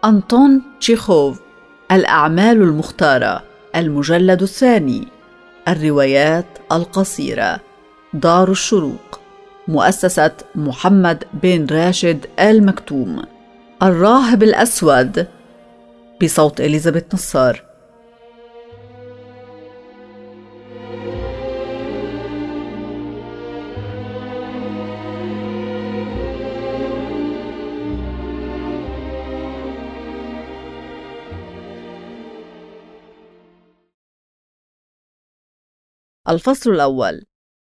أنطون تشيخوف. الأعمال المختارة، المجلد الثاني. الروايات القصيرة. دار الشروق، مؤسسة محمد بن راشد آل مكتوم. الراهب الأسود، بصوت إليزابيث نصار. الفصل الأول.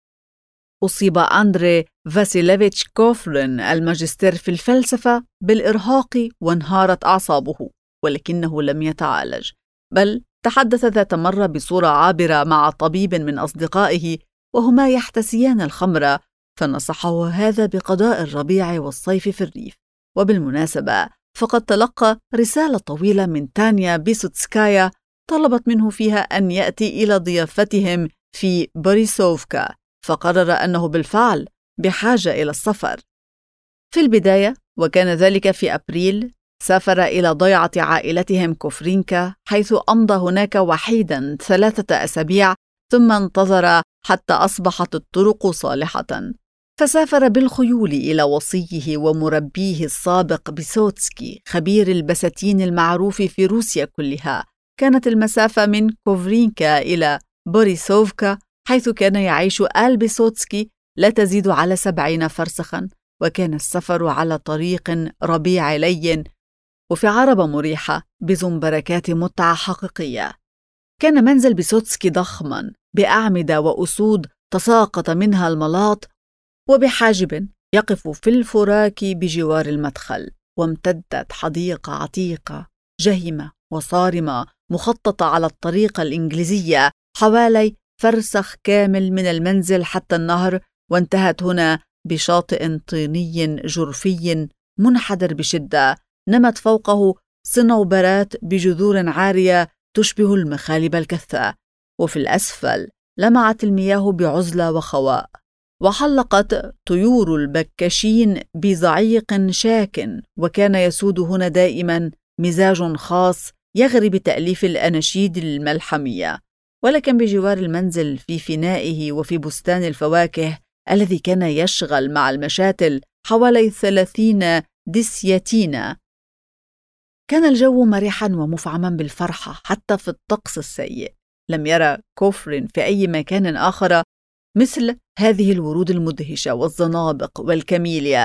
أصيب أندري فاسيليفيتش كوفرين الماجستير في الفلسفة بالإرهاق وانهارت أعصابه، ولكنه لم يتعالج، بل تحدث ذات مرة بصورة عابرة مع طبيب من أصدقائه وهما يحتسيان الخمر، فنصحه هذا بقضاء الربيع والصيف في الريف. وبالمناسبة فقد تلقى رسالة طويلة من تانيا بيسوتسكايا طلبت منه فيها أن يأتي إلى ضيافتهم في بوريسوفكا، فقرر أنه بالفعل بحاجة إلى السفر. في البداية، وكان ذلك في أبريل، سافر إلى ضيعة عائلتهم كوفرينكا، حيث أمضى هناك وحيداً 3 أسابيع، ثم انتظر حتى أصبحت الطرق صالحة، فسافر بالخيول إلى وصيه ومربيه السابق بيسوتسكي، خبير البساتين المعروف في روسيا كلها. كانت المسافة من كوفرينكا إلى بوريسوفكا حيث كان يعيش آل بيسوتسكي لا تزيد على 70 فرسخاً، وكان السفر على طريق ربيع لين وفي عربة مريحة بزنبركات متعة حقيقية. كان منزل بيسوتسكي ضخماً بأعمدة وأسود تساقط منها الملاط، وبحاجب يقف في الفراك بجوار المدخل، وامتدت حديقة عتيقة جهمة وصارمة مخططة على الطريقة الإنجليزية حوالي فرسخ كامل من المنزل حتى النهر، وانتهت هنا بشاطئ طيني جرفي منحدر بشدة نمت فوقه صنوبرات بجذور عارية تشبه المخالب الكثة، وفي الأسفل لمعت المياه بعزلة وخواء، وحلقت طيور البكاشين بزعيق شاك، وكان يسود هنا دائما مزاج خاص يغري بتأليف الأناشيد الملحمية. ولكن بجوار المنزل في فنائه وفي بستان الفواكه الذي كان يشغل مع المشاتل حوالي 30 ديسياتينا، كان الجو مرحا ومفعما بالفرحة حتى في الطقس السيء. لم يرى كوفرين في أي مكان آخر مثل هذه الورود المدهشة والزنابق والكاميليا،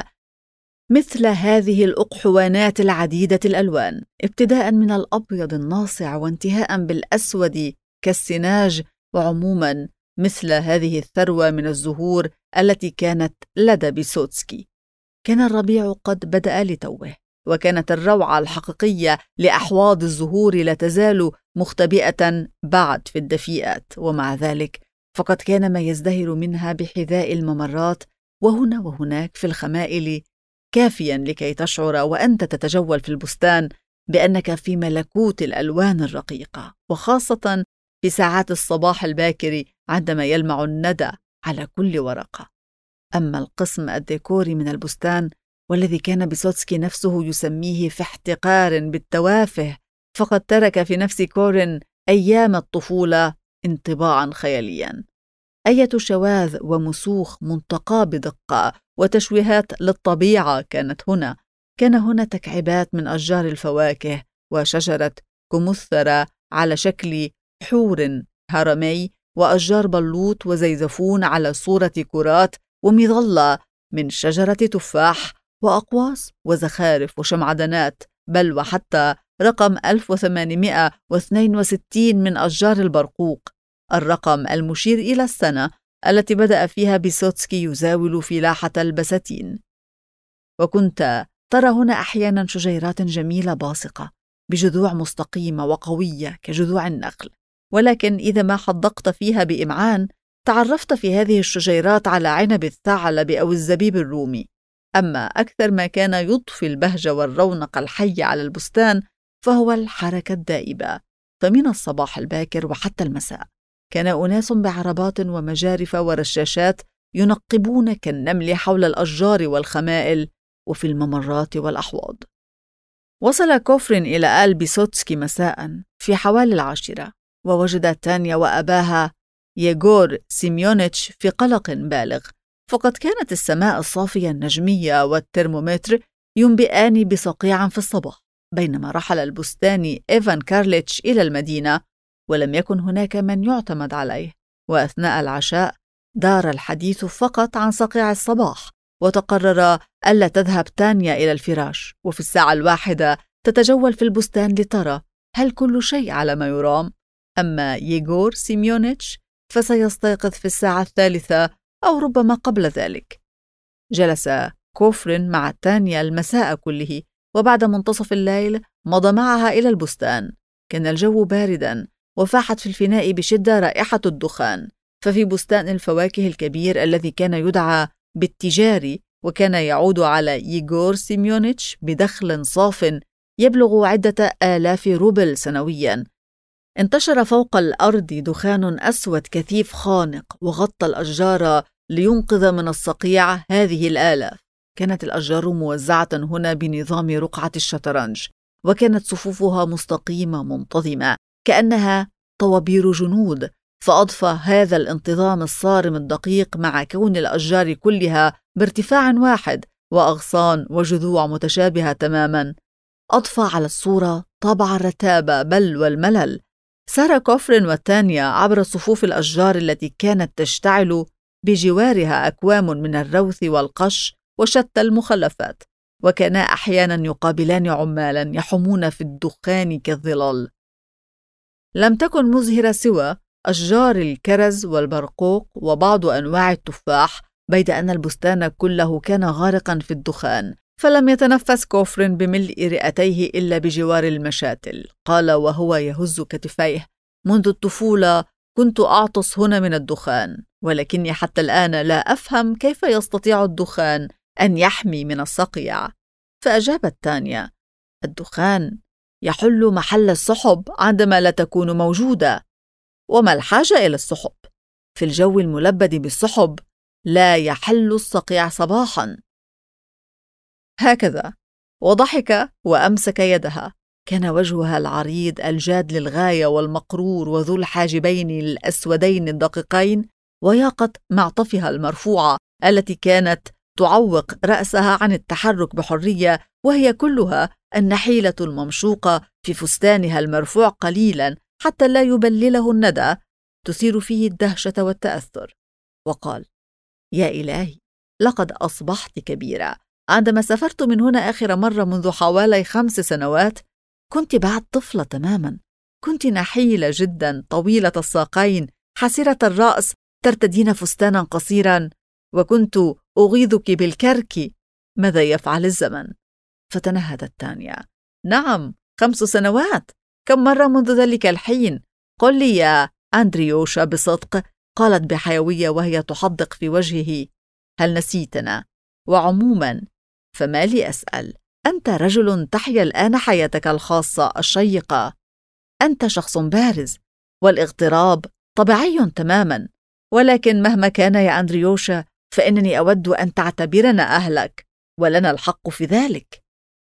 مثل هذه الأقحوانات العديدة الألوان، ابتداء من الأبيض الناصع وانتهاء بالأسود كالسناج، وعموما مثل هذه الثروة من الزهور التي كانت لدى بيسوتسكي. كان الربيع قد بدأ لتوه، وكانت الروعة الحقيقية لأحواض الزهور لا تزال مختبئة بعد في الدفيئات، ومع ذلك فقد كان ما يزدهر منها بحذاء الممرات وهنا وهناك في الخمائل كافيا لكي تشعر وأنت تتجول في البستان بأنك في ملكوت الألوان الرقيقة، وخاصة في ساعات الصباح الباكر عندما يلمع الندى على كل ورقة. أما القسم الديكوري من البستان والذي كان بيسوتسكي نفسه يسميه في احتقار بالتوافه، فقد ترك في نفس كورين أيام الطفولة انطباعا خياليا. أية شواذ ومسوخ منتقى بدقة وتشويهات للطبيعة كانت هنا. كان هنا تكعيبات من أشجار الفواكه وشجرة كمثرى على شكل حور هرمي، وأشجار بلوط وزيزفون على صورة كرات، ومظلة من شجرة تفاح، وأقواس وزخارف وشمعدانات، بل وحتى رقم 1862 من أشجار البرقوق، الرقم المشير إلى السنة التي بدأ فيها بيسوتسكي يزاول فلاحة البساتين. وكنت ترى هنا أحيانا شجيرات جميلة باصقة بجذوع مستقيمة وقوية كجذوع النخل، ولكن إذا ما حدقت فيها بإمعان تعرفت في هذه الشجيرات على عنب الثعلب أو الزبيب الرومي. أما أكثر ما كان يضفي البهجة والرونق الحي على البستان فهو الحركة الدائبة، فمن الصباح الباكر وحتى المساء كان أناس بعربات ومجارف ورشاشات ينقبون كالنمل حول الأشجار والخمائل وفي الممرات والأحواض. وصل كوفرين إلى آل بيسوتسكي مساء في حوالي 10، ووجد تانيا وأباها ييغور سيميونيتش في قلق بالغ، فقد كانت السماء الصافية النجمية والترمومتر ينبئان بصقيع في الصباح، بينما رحل البستاني إيفان كارليتش إلى المدينة ولم يكن هناك من يعتمد عليه. وأثناء العشاء دار الحديث فقط عن صقيع الصباح، وتقرر ألا تذهب تانيا إلى الفراش، وفي الساعة 1 تتجول في البستان لترى هل كل شيء على ما يرام. أما ييغور سيميونيتش فسيستيقظ في الساعة 3 أو ربما قبل ذلك. جلس كوفرين مع تانيا المساء كله، وبعد منتصف الليل مضى معها إلى البستان. كان الجو بارداً، وفاحت في الفناء بشدة رائحة الدخان، ففي بستان الفواكه الكبير الذي كان يدعى بالتجاري، وكان يعود على ييغور سيميونيتش بدخل صاف يبلغ عدة آلاف روبل سنوياً، انتشر فوق الأرض دخان أسود كثيف خانق وغطى الأشجار لينقذ من الصقيع هذه الآلاف. كانت الأشجار موزعة هنا بنظام رقعة الشطرنج، وكانت صفوفها مستقيمة منتظمة كأنها طوابير جنود، فأضفى هذا الانتظام الصارم الدقيق مع كون الأشجار كلها بارتفاع واحد وأغصان وجذوع متشابهة تماما، أضفى على الصورة طابع الرتابة بل والملل. سار كوفرين وتانيا عبر صفوف الأشجار التي كانت تشتعل بجوارها أكوام من الروث والقش وشتى المخلفات، وكانا أحيانا يقابلان عمالا يحمون في الدخان كالظلال. لم تكن مزهرة سوى أشجار الكرز والبرقوق وبعض أنواع التفاح، بيد أن البستان كله كان غارقا في الدخان. فلم يتنفس كوفرين بملء رئتيه إلا بجوار المشاتل. قال وهو يهز كتفيه: منذ الطفولة كنت أعطس هنا من الدخان، ولكني حتى الآن لا أفهم كيف يستطيع الدخان أن يحمي من الصقيع. فأجابت تانيا: الدخان يحل محل السحب عندما لا تكون موجودة. وما الحاجة إلى السحب؟ في الجو الملبد بالسحب لا يحل الصقيع صباحا. هكذا. وضحك وأمسك يدها. كان وجهها العريض الجاد للغاية والمقرور وذو الحاجبين الأسودين الدقيقين وياقة معطفها المرفوعة التي كانت تعوق رأسها عن التحرك بحرية، وهي كلها النحيلة الممشوقة في فستانها المرفوع قليلا حتى لا يبلله الندى، تثير فيه الدهشة والتأثر. وقال: يا إلهي، لقد أصبحت كبيرة. عندما سافرت من هنا آخر مرة منذ حوالي 5 سنوات كنت بعد طفلة تماما. كنت نحيلة جدا، طويلة الساقين، حسيرة الرأس، ترتدين فستانا قصيرا، وكنت أغيظك بالكرك. ماذا يفعل الزمن؟ فتنهدت تانيا. نعم، 5 سنوات. كم مرة منذ ذلك الحين؟ قل لي يا أندريوشا بصدق، قالت بحيوية وهي تحدق في وجهه. هل نسيتنا؟ وعموما فما لي أسأل، أنت رجل تحيا الآن حياتك الخاصة الشيقة. أنت شخص بارز، والاغتراب طبيعي تماما، ولكن مهما كان يا أندريوشا فإنني أود أن تعتبرنا أهلك، ولنا الحق في ذلك.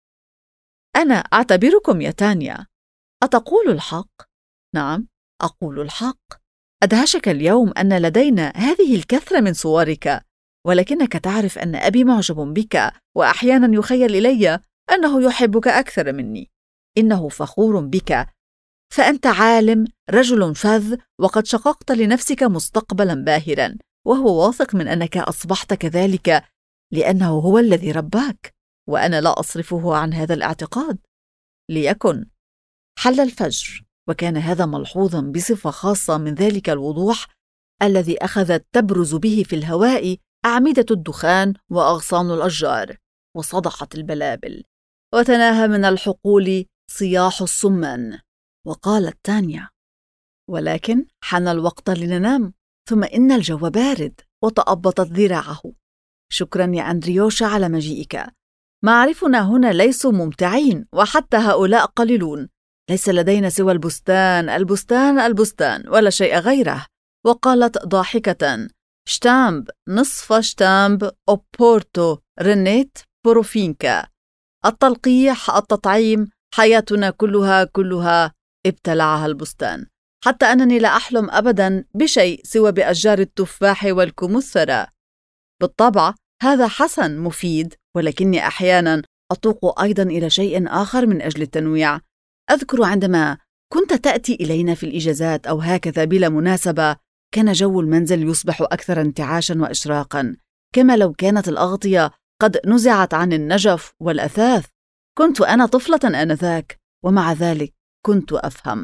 أنا أعتبركم يا تانيا. أتقول الحق؟ نعم، أقول الحق. أدهشك اليوم أن لدينا هذه الكثرة من صورك، ولكنك تعرف أن أبي معجب بك، وأحيانا يخيل إلي أنه يحبك أكثر مني. إنه فخور بك، فأنت عالم، رجل فذ، وقد شققت لنفسك مستقبلا باهرا، وهو واثق من أنك أصبحت كذلك لأنه هو الذي رباك، وأنا لا أصرفه عن هذا الاعتقاد. ليكن. حل الفجر، وكان هذا ملحوظا بصفة خاصة من ذلك الوضوح الذي أخذت تبرز به في الهواء أعمدة الدخان وأغصان الأشجار، وصدحت البلابل، وتناهى من الحقول صياح الصمان. وقالت تانيا: ولكن حان الوقت لننام، ثم إن الجو بارد. وتأبطت ذراعه. شكرا يا أندريوشا على مجيئك. معارفنا هنا ليسوا ممتعين، وحتى هؤلاء قليلون. ليس لدينا سوى البستان البستان البستان، ولا شيء غيره. وقالت ضاحكة: شتامب، نصف شتامب، أوبورتو، رنيت، بروفينكا. التلقيح، التطعيم، حياتنا كلها ابتلعها البستان، حتى أنني لا أحلم أبداً بشيء سوى بأشجار التفاح والكمثرى. بالطبع هذا حسن مفيد، ولكني أحياناً أتوق أيضاً إلى شيء آخر من أجل التنويع. أذكر عندما كنت تأتي إلينا في الإجازات أو هكذا بلا مناسبة، كان جو المنزل يصبح أكثر انتعاشاً وإشراقاً، كما لو كانت الأغطية قد نزعت عن النجف والأثاث. كنت أنا طفلة آنذاك، ومع ذلك كنت أفهم.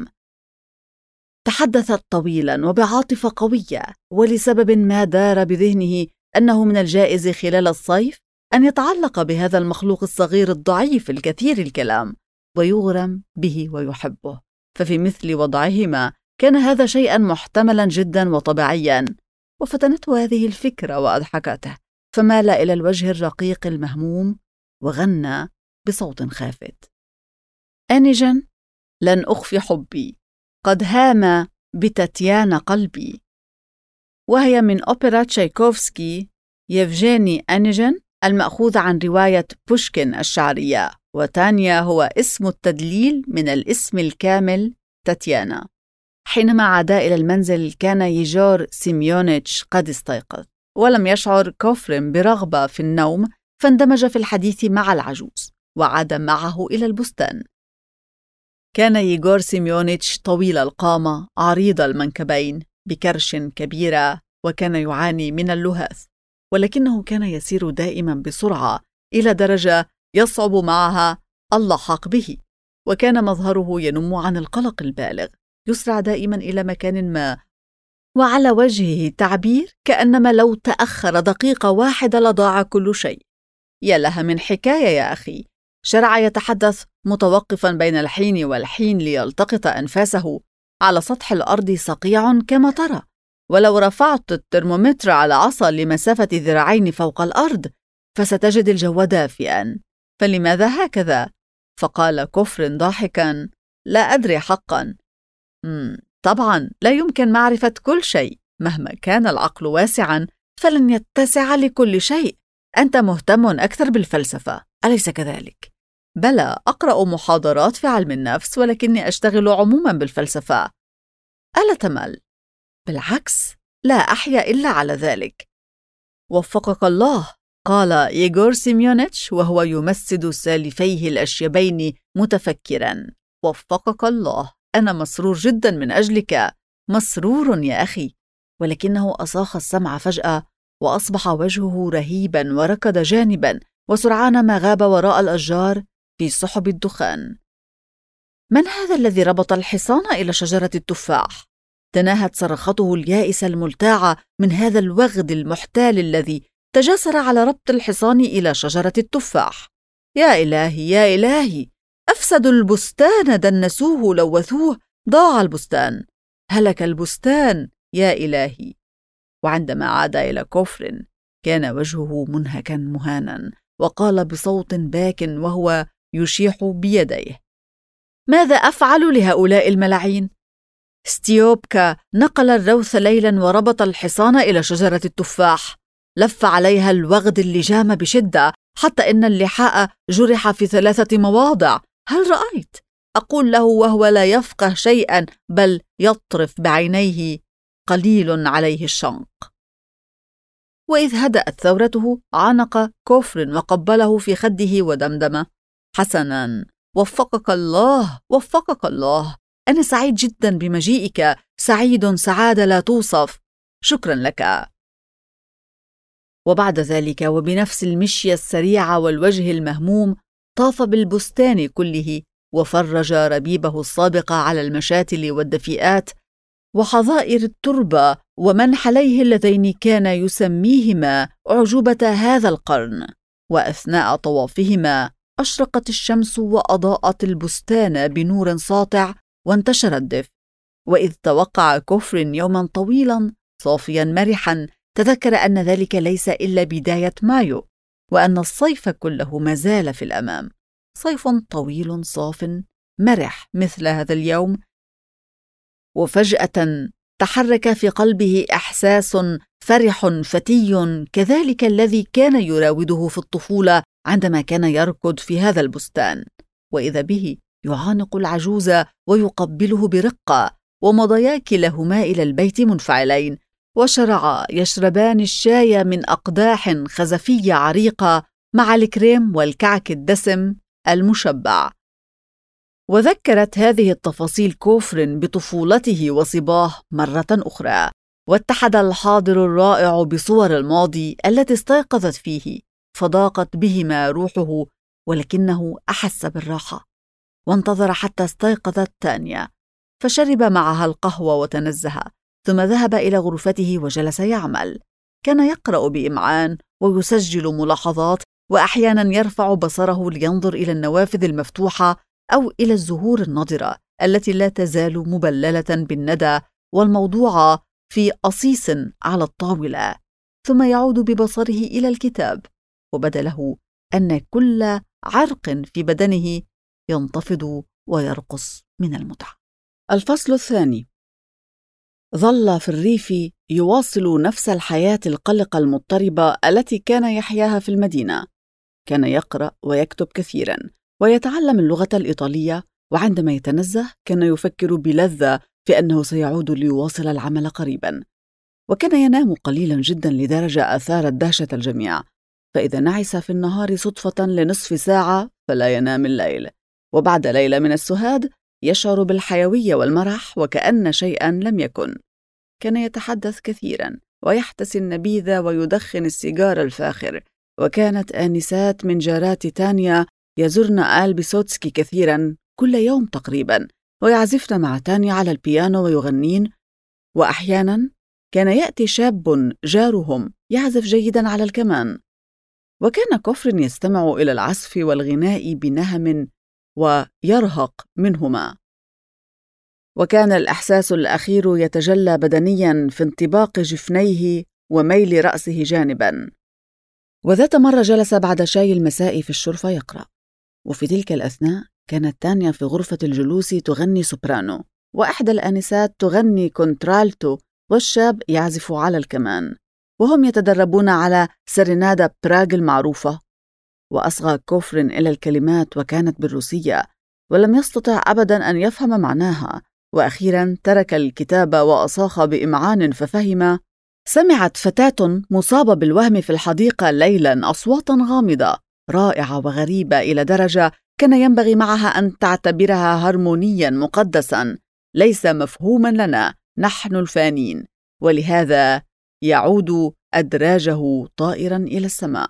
تحدثت طويلاً وبعاطفة قوية، ولسبب ما دار بذهنه أنه من الجائز خلال الصيف أن يتعلق بهذا المخلوق الصغير الضعيف الكثير الكلام ويغرم به ويحبه، ففي مثل وضعهما كان هذا شيئاً محتملاً جداً وطبيعياً. وفتنته هذه الفكرة وأضحكته، فمال إلى الوجه الرقيق المهموم وغنى بصوت خافت: أنيجن، لن أخفي حبي، قد هام بتاتيانا قلبي. وهي من أوبرا تشايكوفسكي يفجيني أنيجن، المأخوذ عن رواية بوشكين الشعرية، وتانيا هو اسم التدليل من الاسم الكامل تاتيانا. حينما عادا إلى المنزل كان ييغور سيميونيتش قد استيقظ، ولم يشعر كوفرين برغبة في النوم، فاندمج في الحديث مع العجوز وعاد معه إلى البستان. كان ييغور سيميونيتش طويل القامة عريض المنكبين بكرش كبيرة، وكان يعاني من اللهاث، ولكنه كان يسير دائما بسرعة إلى درجة يصعب معها اللحاق به، وكان مظهره ينم عن القلق البالغ، يسرع دائما إلى مكان ما، وعلى وجهه تعبير كأنما لو تأخر دقيقة واحدة لضاع كل شيء. يا لها من حكاية يا أخي. شرع يتحدث متوقفا بين الحين والحين ليلتقط أنفاسه. على سطح الأرض صقيع كما ترى، ولو رفعت الترمومتر على عصا لمسافة ذراعين فوق الأرض فستجد الجو دافئا، فلماذا هكذا؟ فقال كوفرين ضاحكا: لا أدري حقا. طبعا لا يمكن معرفة كل شيء، مهما كان العقل واسعا فلن يتسع لكل شيء. أنت مهتم أكثر بالفلسفة، أليس كذلك؟ بلى، أقرأ محاضرات في علم النفس، ولكني أشتغل عموما بالفلسفة. ألا تمل؟ بالعكس، لا أحيا إلا على ذلك. وفقك الله، قال ييغور سيميونيتش وهو يمسد سالفيه الأشيبين متفكرا. وفقك الله، أنا مسرور جدا من أجلك. مسرور يا أخي. ولكنه أصاخ السمع فجأة، وأصبح وجهه رهيبا وركض جانبا، وسرعان ما غاب وراء الأشجار في سحب الدخان. من هذا الذي ربط الحصان إلى شجرة التفاح؟ تناهت صرخته اليائسة الملتاعة من هذا الوغد المحتال الذي تجاسر على ربط الحصان إلى شجرة التفاح. يا إلهي يا إلهي، أفسدوا البستان، دنسوه، لوثوه، ضاع البستان، هلك البستان، يا إلهي. وعندما عاد إلى كوفرين كان وجهه منهكا مهانا، وقال بصوت باك وهو يشيح بيديه: ماذا أفعل لهؤلاء الملاعين؟ ستيوبكا نقل الروث ليلا وربط الحصان إلى شجرة التفاح، لف عليها الوغد اللجام بشدة حتى إن اللحاء جرح في 3 مواضع. هل رأيت؟ أقول له وهو لا يفقه شيئا، بل يطرف بعينيه قليل عليه الشنق. وإذ هدأت ثورته عانق كوفرين وقبله في خده ودمدم: حسنا، وفقك الله، وفقك الله. أنا سعيد جدا بمجيئك، سعيد سعادة لا توصف. شكرا لك. وبعد ذلك وبنفس المشية السريعة والوجه المهموم طاف بالبستان كله، وفرج ربيبه السابق على المشاتل والدفيئات وحظائر التربة ومنحليه اللذين كان يسميهما أعجوبة هذا القرن. وأثناء طوافهما أشرقت الشمس وأضاءت البستان بنور ساطع، وانتشر الدفء. وإذ توقع كوفرين يوما طويلا صافيا مرحا، تذكر أن ذلك ليس إلا بداية مايو، وأن الصيف كله ما زال في الأمام. صيف طويل صاف مرح مثل هذا اليوم. وفجأة تحرك في قلبه إحساس فرح فتي كذلك الذي كان يراوده في الطفولة عندما كان يركض في هذا البستان، وإذا به يعانق العجوز ويقبله برقة، ومضيا كلاهما إلى البيت منفعلين، وشرعا يشربان الشاي من أقداح خزفية عريقة مع الكريم والكعك الدسم المشبع. وذكرت هذه التفاصيل كوفرين بطفولته وصباه مرة أخرى، واتحد الحاضر الرائع بصور الماضي التي استيقظت فيه، فضاقت بهما روحه، ولكنه أحس بالراحة، وانتظر حتى استيقظت تانيا، فشرب معها القهوة وتنزه، ثم ذهب إلى غرفته وجلس يعمل. كان يقرأ بإمعان ويسجل ملاحظات، وأحيانا يرفع بصره لينظر إلى النوافذ المفتوحة أو إلى الزهور النضرة التي لا تزال مبللة بالندى والموضوعة في قصيص على الطاولة، ثم يعود ببصره إلى الكتاب، وبدا له أن كل عرق في بدنه ينتفض ويرقص من المتعة. الفصل الثاني. ظل في الريف يواصل نفس الحياة القلقة المضطربة التي كان يحياها في المدينة. كان يقرأ ويكتب كثيراً، ويتعلم اللغة الإيطالية، وعندما يتنزه كان يفكر بلذة في أنه سيعود ليواصل العمل قريباً. وكان ينام قليلاً جداً لدرجة أثارت دهشة الجميع، فإذا نعس في النهار صدفة لنصف ساعة فلا ينام الليل، وبعد ليلة من السهاد يشعر بالحيوية والمرح وكأن شيئاً لم يكن. كان يتحدث كثيراً ويحتسي النبيذ ويدخن السيجار الفاخر، وكانت آنسات من جارات تانيا يزرن آل بيسوتسكي كثيراً كل يوم تقريباً، ويعزفن مع تانيا على البيانو ويغنين. وأحياناً كان يأتي شاب جارهم يعزف جيداً على الكمان، وكان كوفرين يستمع إلى العزف والغناء بنهم ويرهق منهما. وكان الإحساس الأخير يتجلى بدنياً في انطباق جفنيه وميل رأسه جانباً. وذات مرة جلس بعد شاي المساء في الشرفة يقرأ، وفي تلك الأثناء كانت تانيا في غرفة الجلوس تغني سوبرانو، وإحدى الآنسات تغني كونترالتو، والشاب يعزف على الكمان، وهم يتدربون على سرينادا براغ المعروفة. وأصغى كوفرين إلى الكلمات وكانت بالروسية، ولم يستطع أبداً أن يفهم معناها، وأخيراً ترك الكتاب وأصاخ بإمعان ففهم. سمعت فتاة مصابة بالوهم في الحديقة ليلاً أصواتاً غامضة رائعة وغريبة إلى درجة كان ينبغي معها أن تعتبرها هرمونياً مقدساً ليس مفهوماً لنا نحن الفانين، ولهذا يعود أدراجه طائراً إلى السماء.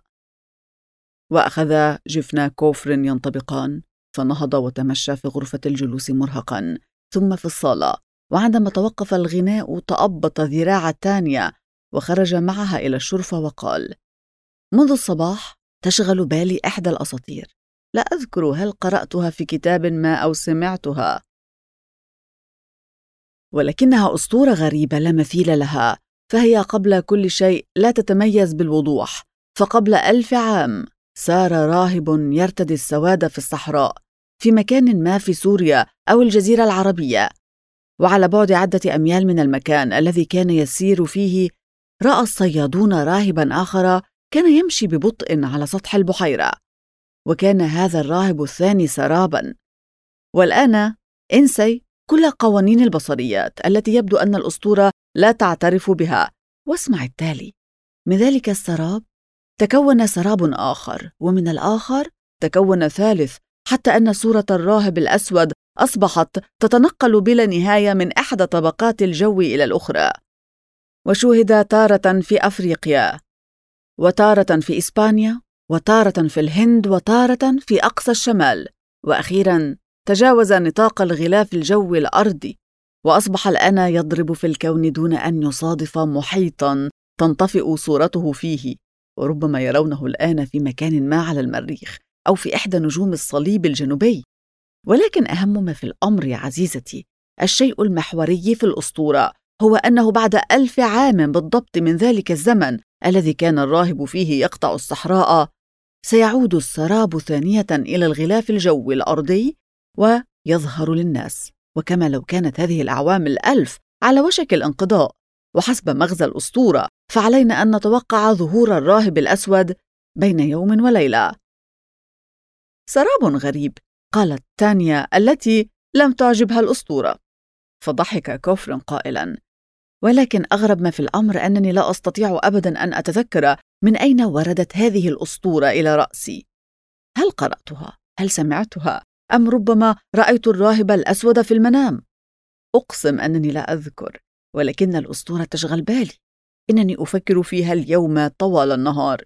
وأخذ جفنا كوفرين ينطبقان، فنهض وتمشى في غرفة الجلوس مرهقاً، ثم في الصالة، وعندما توقف الغناء تأبط ذراع تانيا وخرج معها إلى الشرفة وقال: منذ الصباح تشغل بالي إحدى الأساطير، لا أذكر هل قرأتها في كتاب ما أو سمعتها، ولكنها أسطورة غريبة لا مثيل لها، فهي قبل كل شيء لا تتميز بالوضوح. فقبل 1000 عام سار راهب يرتدي السواد في الصحراء في مكان ما في سوريا أو الجزيرة العربية، وعلى بعد عدة أميال من المكان الذي كان يسير فيه رأى الصيادون راهباً آخر كان يمشي ببطء على سطح البحيرة، وكان هذا الراهب الثاني سراباً. والآن انسي كل قوانين البصريات التي يبدو أن الأسطورة لا تعترف بها، واسمع التالي: من ذلك السراب تكون سراب آخر، ومن الآخر تكون ثالث، حتى أن صورة الراهب الأسود أصبحت تتنقل بلا نهاية من إحدى طبقات الجو إلى الأخرى. وشوهد تارة في أفريقيا، وتارة في إسبانيا، وتارة في الهند، وتارة في أقصى الشمال، وأخيراً تجاوز نطاق الغلاف الجوي الأرضي، وأصبح الآن يضرب في الكون دون أن يصادف محيطاً تنطفئ صورته فيه، وربما يرونه الآن في مكان ما على المريخ أو في إحدى نجوم الصليب الجنوبي. ولكن أهم ما في الأمر يا عزيزتي، الشيء المحوري في الأسطورة هو أنه بعد 1000 عام بالضبط من ذلك الزمن الذي كان الراهب فيه يقطع الصحراء، سيعود السراب ثانية إلى الغلاف الجوي الأرضي ويظهر للناس، وكما لو كانت هذه الأعوام 1000 على وشك الانقضاء. وحسب مغزى الأسطورة فعلينا أن نتوقع ظهور الراهب الأسود بين يوم وليلة. سراب غريب، قالت تانيا التي لم تعجبها الأسطورة. فضحك كوفرين قائلا: ولكن أغرب ما في الأمر أنني لا أستطيع أبدا أن أتذكر من أين وردت هذه الأسطورة إلى رأسي. هل قرأتها؟ هل سمعتها؟ أم ربما رأيت الراهب الأسود في المنام؟ أقسم أنني لا أذكر، ولكن الأسطورة تشغل بالي. إنني أفكر فيها اليوم طوال النهار.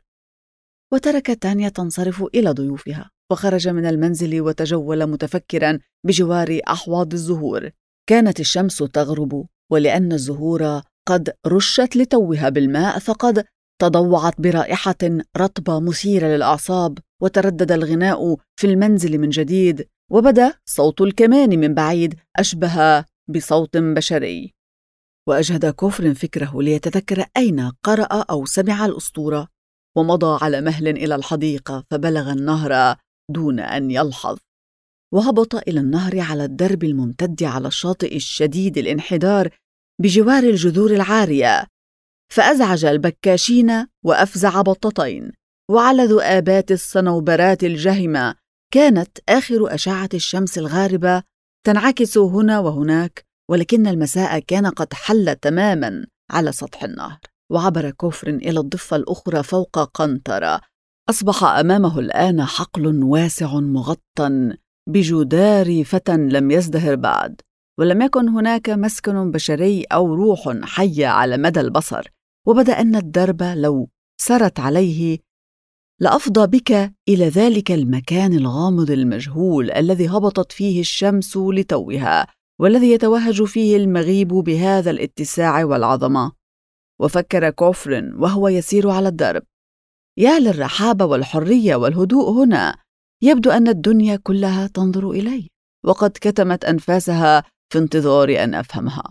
وتركت تانيا تنصرف إلى ضيوفها، وخرج من المنزل وتجول متفكرا بجوار أحواض الزهور. كانت الشمس تغرب، ولأن الزهور قد رشت لتوها بالماء فقد تضوعت برائحة رطبة مثيرة للأعصاب، وتردد الغناء في المنزل من جديد، وبدا صوت الكمان من بعيد أشبه بصوت بشري. وأجهد كوفرين فكره ليتذكر أين قرأ أو سمع الأسطورة، ومضى على مهل إلى الحديقة فبلغ النهر دون أن يلحظ، وهبط إلى النهر على الدرب الممتد على الشاطئ الشديد الانحدار بجوار الجذور العارية، فأزعج البكاشين وأفزع بطتين، وعلى ذؤابات الصنوبرات الجهمة كانت آخر أشعة الشمس الغاربة تنعكس هنا وهناك، ولكن المساء كان قد حل تماماً على سطح النهر. وعبر كوفرين إلى الضفة الأخرى فوق قنطرة. أصبح أمامه الآن حقل واسع مغطى بجدار فتى لم يزدهر بعد، ولم يكن هناك مسكن بشري أو روح حية على مدى البصر. وبدأ أن الدرب لو سرت عليه لأفضى بك إلى ذلك المكان الغامض المجهول الذي هبطت فيه الشمس لتوها، والذي يتوهج فيه المغيب بهذا الاتساع والعظمة. وفكر كوفرين وهو يسير على الدرب: يا للرحابة والحرية والهدوء هنا، يبدو أن الدنيا كلها تنظر إلي، وقد كتمت أنفاسها في انتظار أن أفهمها.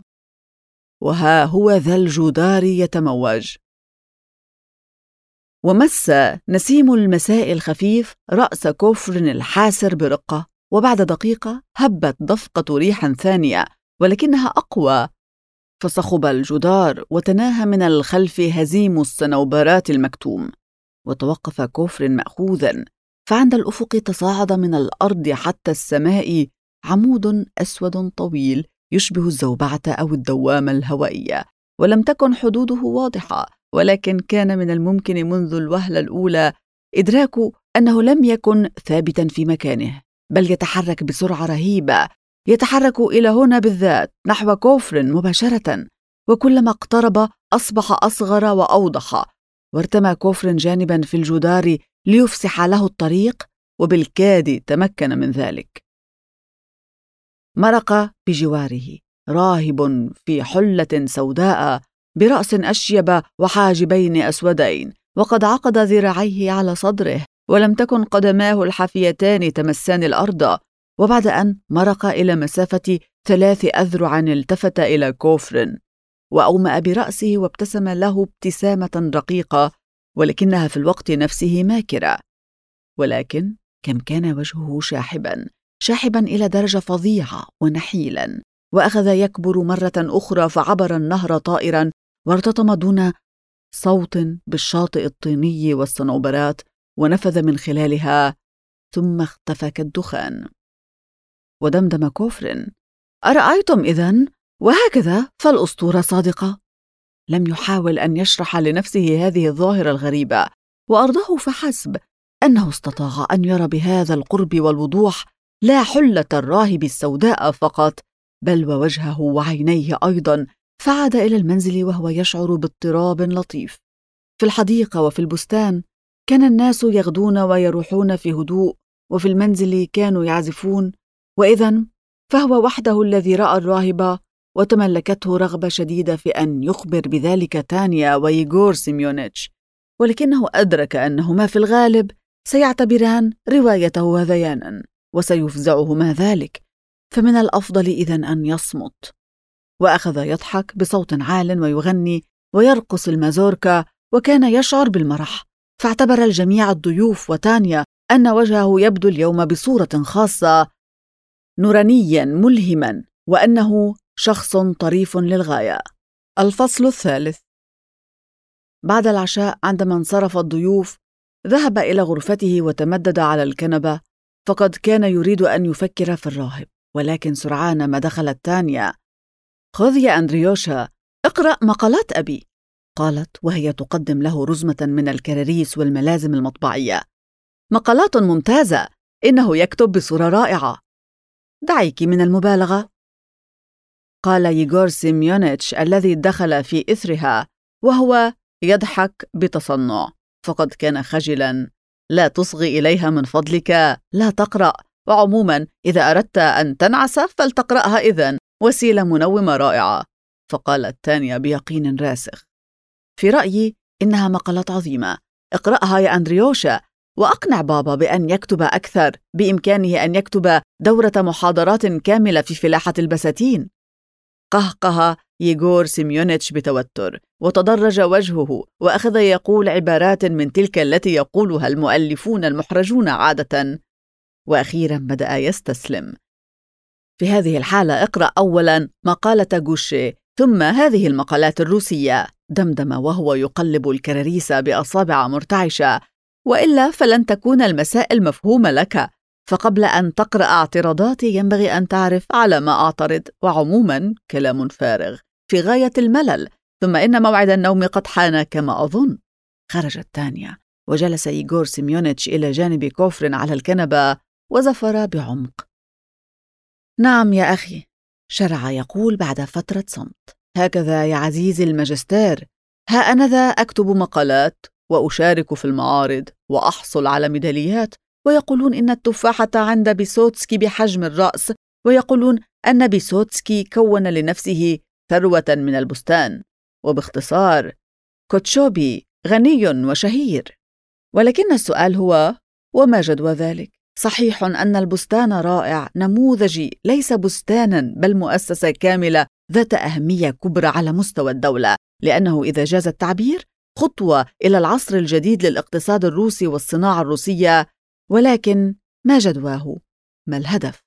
وها هو ذا الجدار يتموج. ومس نسيم المساء الخفيف رأس كوفرين الحاسر برقة، وبعد دقيقة هبت دفقة ريح ثانية ولكنها أقوى، فصخب الجدار وتناهى من الخلف هزيم الصنوبرات المكتوم. وتوقف كوفرين مأخوذا، فعند الأفق تصاعد من الأرض حتى السماء عمود أسود طويل يشبه الزوبعة أو الدوامة الهوائية، ولم تكن حدوده واضحة، ولكن كان من الممكن منذ الوهلة الأولى إدراك أنه لم يكن ثابتا في مكانه، بل يتحرك بسرعة رهيبة، يتحرك إلى هنا بالذات نحو كوفرين مباشرة، وكلما اقترب أصبح أصغر وأوضح. وارتمى كوفرين جانبا في الجدار ليفسح له الطريق، وبالكاد تمكن من ذلك. مرق بجواره راهب في حلة سوداء برأس أشيب وحاجبين أسودين، وقد عقد ذراعيه على صدره، ولم تكن قدماه الحافيتان تمسان الأرض. وبعد أن مرق إلى مسافة 3 أذرع التفت إلى كوفرين وأومأ برأسه وابتسم له ابتسامة رقيقة، ولكنها في الوقت نفسه ماكرة. ولكن كم كان وجهه شاحبا إلى درجة فظيعة ونحيلا، وأخذ يكبر مرة أخرى، فعبر النهر طائرا وارتطم دون صوت بالشاطئ الطيني والصنوبرات، ونفذ من خلالها ثم اختفى كالدخان. ودمدم كوفرين: أرأيتم إذن؟ وهكذا فالأسطورة صادقة. لم يحاول أن يشرح لنفسه هذه الظاهرة الغريبة، وأرضه فحسب أنه استطاع أن يرى بهذا القرب والوضوح لا حلة الراهب السوداء فقط، بل ووجهه وعينيه أيضا. فعاد إلى المنزل وهو يشعر باضطراب لطيف. في الحديقة وفي البستان كان الناس يغدون ويروحون في هدوء، وفي المنزل كانوا يعزفون، وإذن فهو وحده الذي رأى الراهب، وتملكته رغبة شديدة في أن يخبر بذلك تانيا وإيغور سيميونيتش، ولكنه أدرك أنهما في الغالب سيعتبران روايته هذيانا وسيفزعهما ذلك، فمن الأفضل إذن أن يصمت. وأخذ يضحك بصوت عال ويغني ويرقص المازوركا، وكان يشعر بالمرح، فاعتبر الجميع الضيوف وتانيا أن وجهه يبدو اليوم بصورة خاصة نورانيا ملهما، وأنه شخص طريف للغاية. الفصل الثالث. بعد العشاء عندما انصرف الضيوف ذهب إلى غرفته وتمدد على الكنبة، فقد كان يريد أن يفكر في الراهب، ولكن سرعان ما دخلت تانيا. خذ يا أندريوشا، اقرأ مقالات أبي، قالت وهي تقدم له رزمة من الكراريس والملازم المطبعية. مقالات ممتازة، إنه يكتب بصورة رائعة. دعيك من المبالغة، قال ييغور سيميونيتش الذي دخل في إثرها وهو يضحك بتصنع، فقد كان خجلاً. لا تصغي إليها من فضلك، لا تقرأ، وعموماً إذا أردت أن تنعس فلتقرأها إذن، وسيلة منومة رائعة. فقالت تانيا بيقين راسخ: في رأيي إنها مقالات عظيمة، اقرأها يا أندريوشا، وأقنع بابا بأن يكتب أكثر. بإمكانه أن يكتب دورة محاضرات كاملة في فلاحة البساتين. قهقه ييغور سيميونيتش بتوتر، وتدرج وجهه، وأخذ يقول عبارات من تلك التي يقولها المؤلفون المحرجون عادة، وأخيرا بدأ يستسلم. في هذه الحالة اقرأ أولا مقالة غوشيه، ثم هذه المقالات الروسية، دمدم وهو يقلب الكراريس بأصابع مرتعشة، وإلا فلن تكون المسائل مفهومة لك. فقبل أن تقرأ اعتراضاتي ينبغي أن تعرف على ما أعترض، وعموما كلام فارغ في غاية الملل. ثم إن موعد النوم قد حان كما أظن. خرجت تانيا، وجلس ييغور سيميونيتش إلى جانب كوفرين على الكنبة، وزفر بعمق. نعم يا أخي، شرع يقول بعد فترة صمت، هكذا يا عزيزي الماجستير، ها أنا ذا أكتب مقالات وأشارك في المعارض وأحصل على ميداليات، ويقولون إن التفاحة عند بيسوتسكي بحجم الرأس، ويقولون أن بيسوتسكي كون لنفسه ثروة من البستان، وباختصار كوتشوبي غني وشهير. ولكن السؤال هو: وما جدوى ذلك؟ صحيح أن البستان رائع، نموذجي، ليس بستاناً بل مؤسسة كاملة ذات أهمية كبرى على مستوى الدولة، لأنه إذا جاز التعبير خطوة إلى العصر الجديد للاقتصاد الروسي والصناعة الروسية. ولكن ما جدواه؟ ما الهدف؟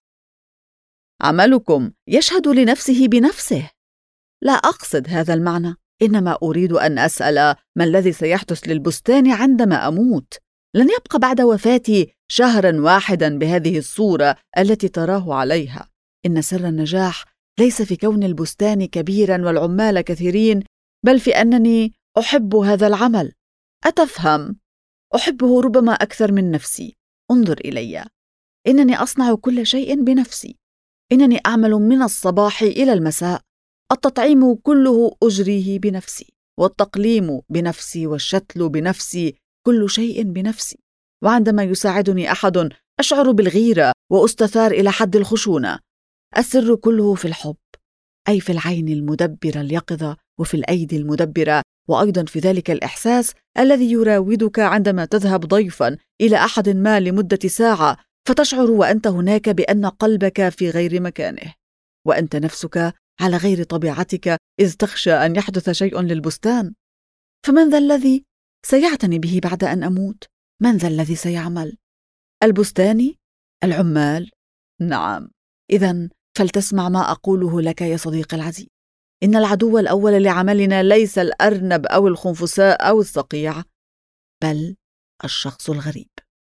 عملكم يشهد لنفسه بنفسه. لا أقصد هذا المعنى، إنما أريد أن أسأل ما الذي سيحدث للبستان عندما أموت؟ لن يبقى بعد وفاتي شهراً واحداً بهذه الصورة التي تراه عليها. إن سر النجاح ليس في كون البستان كبيراً والعمال كثيرين، بل في أنني أحب هذا العمل. أتفهم؟ أحبه ربما أكثر من نفسي. انظر إلي، إنني أصنع كل شيء بنفسي، إنني أعمل من الصباح إلى المساء، التطعيم كله أجريه بنفسي، والتقليم بنفسي، والشتل بنفسي، كل شيء بنفسي. وعندما يساعدني أحد أشعر بالغيرة وأستثار إلى حد الخشونة. السر كله في الحب، أي في العين المدبرة اليقظة، وفي الأيدي المدبرة، وأيضا في ذلك الإحساس الذي يراودك عندما تذهب ضيفا إلى أحد ما لمدة ساعة، فتشعر وأنت هناك بأن قلبك في غير مكانه، وأنت نفسك على غير طبيعتك، إذ تخشى أن يحدث شيء للبستان. فمن ذا الذي سيعتني به بعد أن أموت؟ من ذا الذي سيعمل؟ البستاني؟ العمال؟ نعم. إذن فلتسمع ما أقوله لك يا صديقي العزيز. إن العدو الأول لعملنا ليس الأرنب أو الخنفساء أو الصقيع، بل الشخص الغريب.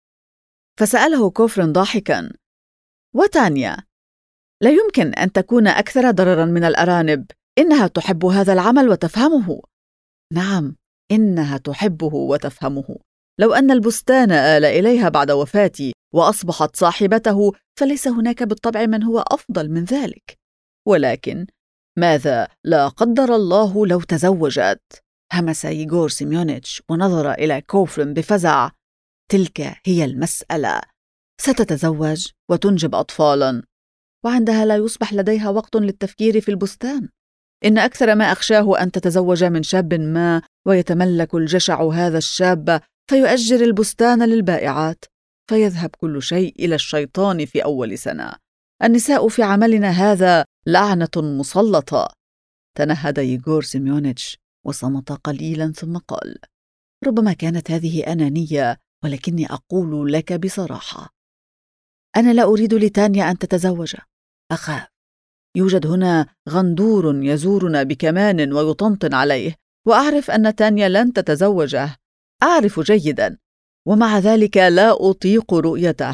فسأله كوفرين ضاحكا: وتانيا، لا يمكن أن تكون أكثر ضرراً من الأرانب، إنها تحب هذا العمل وتفهمه. نعم، إنها تحبه وتفهمه. لو أن البستان آل إليها بعد وفاتي وأصبحت صاحبته، فليس هناك بالطبع من هو أفضل من ذلك. ولكن ماذا لا قدر الله لو تزوجت؟ همس ييغور سيميونيتش ونظر إلى كوفرين بفزع. تلك هي المسألة، ستتزوج وتنجب أطفالاً، وعندها لا يصبح لديها وقت للتفكير في البستان. إن أكثر ما أخشاه أن تتزوج من شاب ما، ويتملك الجشع هذا الشاب فيؤجر البستان للبائعات، فيذهب كل شيء إلى الشيطان في أول سنة. النساء في عملنا هذا لعنة مسلطة. تنهد ييغور سيميونيتش وصمت قليلا ثم قال: ربما كانت هذه أنانية، ولكني أقول لك بصراحة، أنا لا أريد لتانيا أن تتزوج. أخاف. يوجد هنا غندور يزورنا بكمان ويطنطن عليه، وأعرف أن تانيا لن تتزوجه، أعرف جيدا، ومع ذلك لا أطيق رؤيته.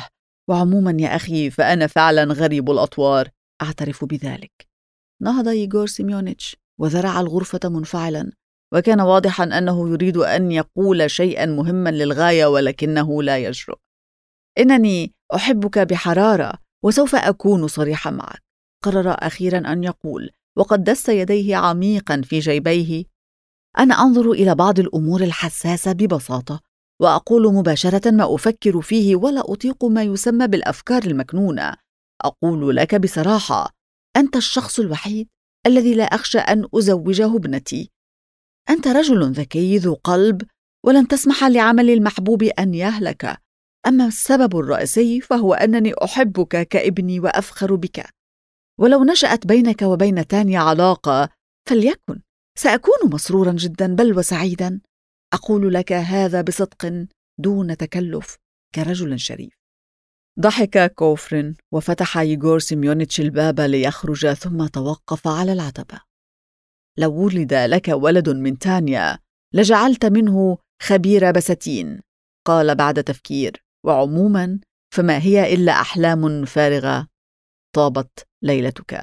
وعموما يا أخي فأنا فعلا غريب الأطوار، أعترف بذلك. نهض إيغور سيميونيتش وذرع الغرفة منفعلا، وكان واضحا أنه يريد أن يقول شيئا مهما للغاية ولكنه لا يجرؤ. إنني أحبك بحرارة وسوف أكون صريحا معك، قرر أخيرا أن يقول، وقد دس يديه عميقا في جيبيه. أنا أنظر إلى بعض الأمور الحساسة ببساطة، وأقول مباشرة ما أفكر فيه، ولا أطيق ما يسمى بالأفكار المكنونة. أقول لك بصراحة، أنت الشخص الوحيد الذي لا أخشى أن أزوجه ابنتي. أنت رجل ذكي ذو قلب، ولن تسمح لعمل المحبوب أن يهلك. أما السبب الرئيسي فهو أنني أحبك كابني وأفخر بك، ولو نشأت بينك وبين تانيا علاقة فليكن، سأكون مسرورا جدا بل وسعيدا. أقول لك هذا بصدق دون تكلف كرجل شريف. ضحك كوفرين وفتح إيغور سيميونيتش الباب ليخرج، ثم توقف على العتبة. لو ولد لك ولد من تانيا لجعلت منه خبير بساتين، قال بعد تفكير، وعموما فما هي إلا أحلام فارغة. طابت ليلتك.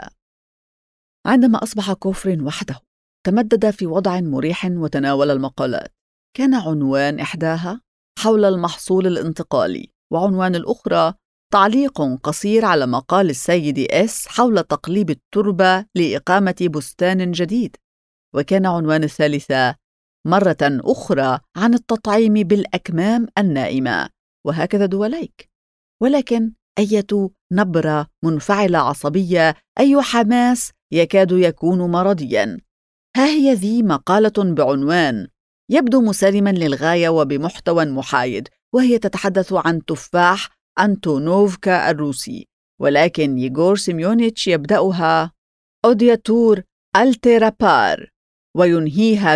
عندما أصبح كوفرين وحده تمدد في وضع مريح وتناول المقالات. كان عنوان إحداها حول المحصول الانتقالي، وعنوان الأخرى تعليق قصير على مقال السيد إس حول تقليب التربة لإقامة بستان جديد، وكان عنوان الثالثة مرة أخرى عن التطعيم بالأكمام النائمة، وهكذا دواليك. ولكن أية نبرة منفعلة عصبية، أي حماس يكاد يكون مرضيا. ها هي ذي مقالة بعنوان يبدو مسالما للغاية وبمحتوى محايد، وهي تتحدث عن تفاح أنتونوفكا الروسي، ولكن إيغور سيميونيتش يبدأها أودياتور ألتيرابار وينهيها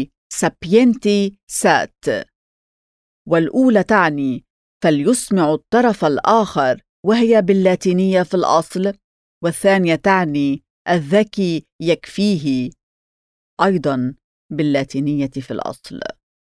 بسابينتي سات، والأولى تعني فليسمع الطرف الآخر وهي باللاتينية في الأصل، والثانية تعني الذكي يكفيه أيضا باللاتينية في الأصل.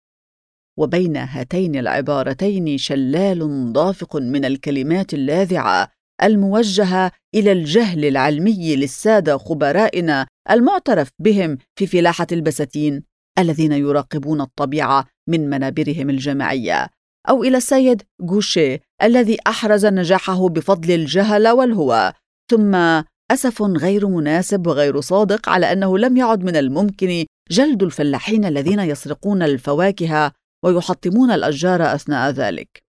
وبين هاتين العبارتين شلال دافق من الكلمات اللاذعة الموجهة إلى الجهل العلمي للسادة خبرائنا المعترف بهم في فلاحة البساتين الذين يراقبون الطبيعة من منابرهم الجامعية، أو إلى السيد غوشيه الذي أحرز نجاحه بفضل الجهل والهوى. ثم أسف غير مناسب وغير صادق على أنه لم يعد من الممكن جلد الفلاحين الذين يسرقون الفواكه ويحطمون الأشجار أثناء ذلك.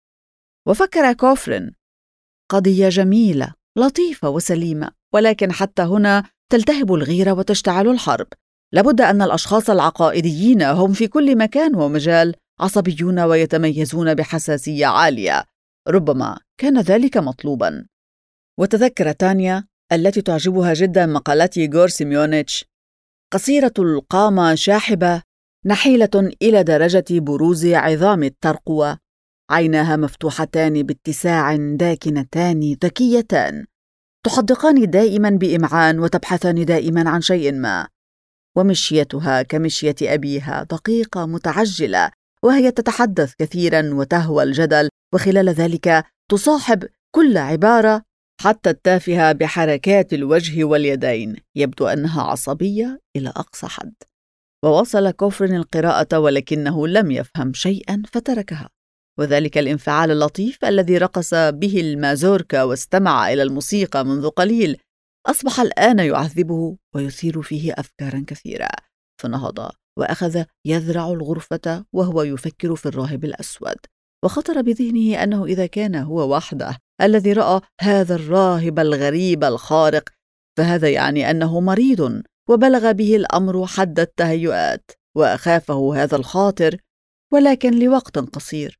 وفكر كوفرين، قضية جميلة لطيفة وسليمة، ولكن حتى هنا تلتهب الغيرة وتشتعل الحرب. لابد أن الأشخاص العقائديين هم في كل مكان ومجال عصبيون ويتميزون بحساسية عالية. ربما كان ذلك مطلوبا. وتذكر تانيا التي تعجبها جدا مقالات إيغور سيميونيتش، قصيرة القامة شاحبة نحيلة إلى درجة بروز عظام الترقوة، عيناها مفتوحتان باتساع داكنتان ذكيتان، تحدقان دائما بإمعان وتبحثان دائما عن شيء ما، ومشيتها كمشية أبيها دقيقة متعجلة، وهي تتحدث كثيرا وتهوى الجدل، وخلال ذلك تصاحب كل عبارة حتى التافهة بحركات الوجه واليدين. يبدو أنها عصبية إلى أقصى حد. وواصل كوفرين القراءة ولكنه لم يفهم شيئا فتركها، وذلك الانفعال اللطيف الذي رقص به المازوركا واستمع إلى الموسيقى منذ قليل أصبح الآن يعذبه ويثير فيه أفكارا كثيرة. فنهض وأخذ يذرع الغرفة وهو يفكر في الراهب الأسود، وخطر بذهنه أنه إذا كان هو وحده الذي رأى هذا الراهب الغريب الخارق فهذا يعني أنه مريض، وبلغ به الأمر حد التهيؤات، وأخافه هذا الخاطر ولكن لوقت قصير.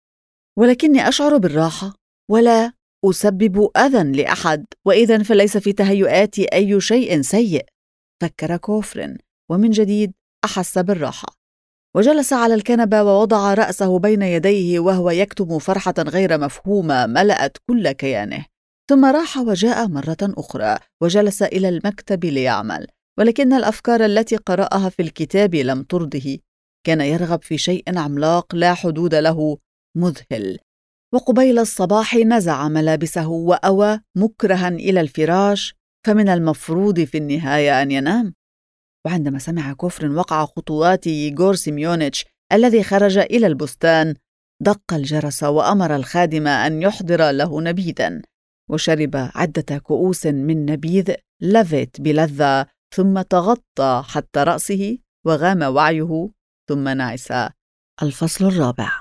ولكني أشعر بالراحة ولا أسبب أذى لأحد، وإذن فليس في تهيؤاتي أي شيء سيء، فكر كوفرين، ومن جديد أحس بالراحة. وجلس على الكنبة ووضع رأسه بين يديه وهو يكتم فرحة غير مفهومة ملأت كل كيانه. ثم راح وجاء مرة أخرى وجلس إلى المكتب ليعمل، ولكن الأفكار التي قرأها في الكتاب لم ترضه. كان يرغب في شيء عملاق لا حدود له، مذهل. وقبيل الصباح نزع ملابسه وأوى مكرها إلى الفراش، فمن المفروض في النهاية أن ينام. وعندما سمع كوفرين وقع خطوات ييغور سيميونيتش الذي خرج إلى البستان، دق الجرس وأمر الخادم أن يحضر له نبيذاً، وشرب عدة كؤوس من نبيذ لافيت بلذة، ثم تغطى حتى رأسه وغام وعيه ثم نعس. الفصل الرابع.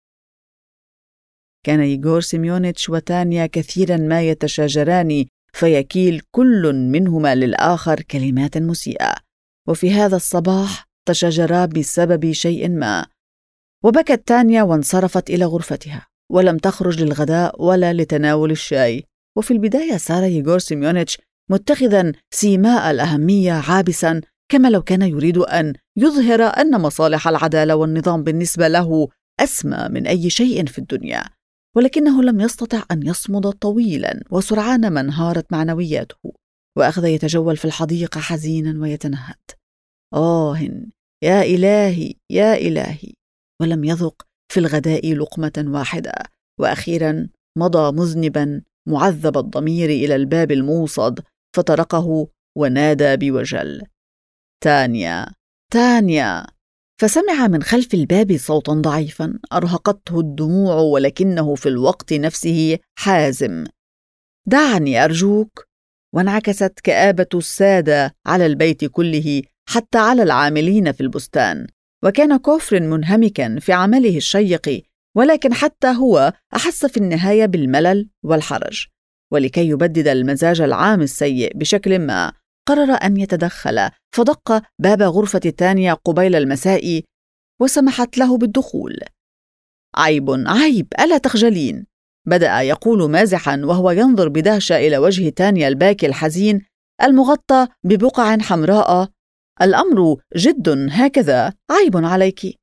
كان ييغور سيميونيتش وتانيا كثيرا ما يتشاجران، فيكيل كل منهما للآخر كلمات مسيئة. وفي هذا الصباح تشاجرا بسبب شيء ما، وبكت تانيا وانصرفت إلى غرفتها، ولم تخرج للغداء ولا لتناول الشاي. وفي البداية سار ييغور سيميونيتش متخذا سيماء الأهمية عابسا، كما لو كان يريد أن يظهر أن مصالح العدالة والنظام بالنسبة له أسمى من أي شيء في الدنيا، ولكنه لم يستطع أن يصمد طويلا، وسرعان ما انهارت معنوياته، وأخذ يتجول في الحديقة حزينا ويتنهد: آه يا إلهي يا إلهي. ولم يذق في الغداء لقمة واحدة، وأخيرا مضى مذنبا معذب الضمير إلى الباب الموصد، فطرقه ونادى بوجل: تانيا تانيا. فسمع من خلف الباب صوتا ضعيفا أرهقته الدموع، ولكنه في الوقت نفسه حازم: دعني أرجوك. وانعكست كآبة السادة على البيت كله، حتى على العاملين في البستان. وكان كوفرين منهمكا في عمله الشيق، ولكن حتى هو أحس في النهاية بالملل والحرج، ولكي يبدد المزاج العام السيء بشكل ما قرر أن يتدخل، فدق باب غرفة تانيا قبيل المساء وسمحت له بالدخول. عيب عيب، ألا تخجلين؟ بدأ يقول مازحا وهو ينظر بدهشة إلى وجه تانيا الباكي الحزين المغطى ببقع حمراء. الأمر جد هكذا، عيب عليك.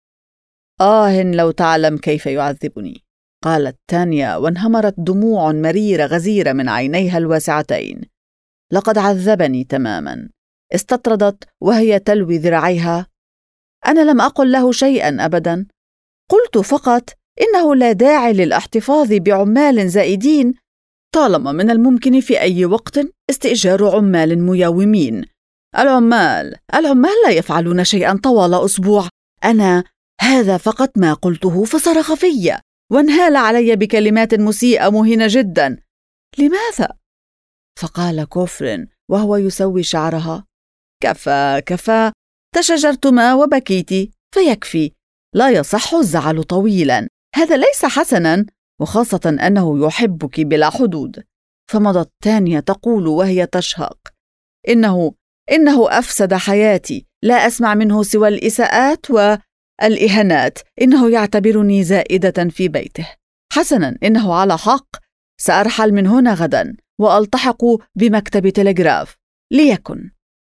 لو تعلم كيف يعذبني، قالت تانيا، وانهمرت دموع مريرة غزيرة من عينيها الواسعتين. لقد عذبني تماما، استطردت وهي تلوي ذراعيها. أنا لم أقل له شيئا أبدا، قلت فقط إنه لا داعي للاحتفاظ بعمال زائدين، طالما من الممكن في أي وقت استئجار عمال مياومين. العمال لا يفعلون شيئا طوال أسبوع. هذا فقط ما قلته، فصرخ في وانهال علي بكلمات مسيئة مهينة جدا. لماذا؟ فقال كوفرين وهو يسوي شعرها: كفى، تشجرتما وبكيت، فيكفي، لا يصح الزعل طويلا، هذا ليس حسنا، وخاصة أنه يحبك بلا حدود. فمضت تانيا تقول وهي تشهق: إنه أفسد حياتي، لا أسمع منه سوى الإساءات والإهانات، إنه يعتبرني زائدة في بيته. حسنا، إنه على حق، سأرحل من هنا غدا وألتحق بمكتب تلغراف. ليكن.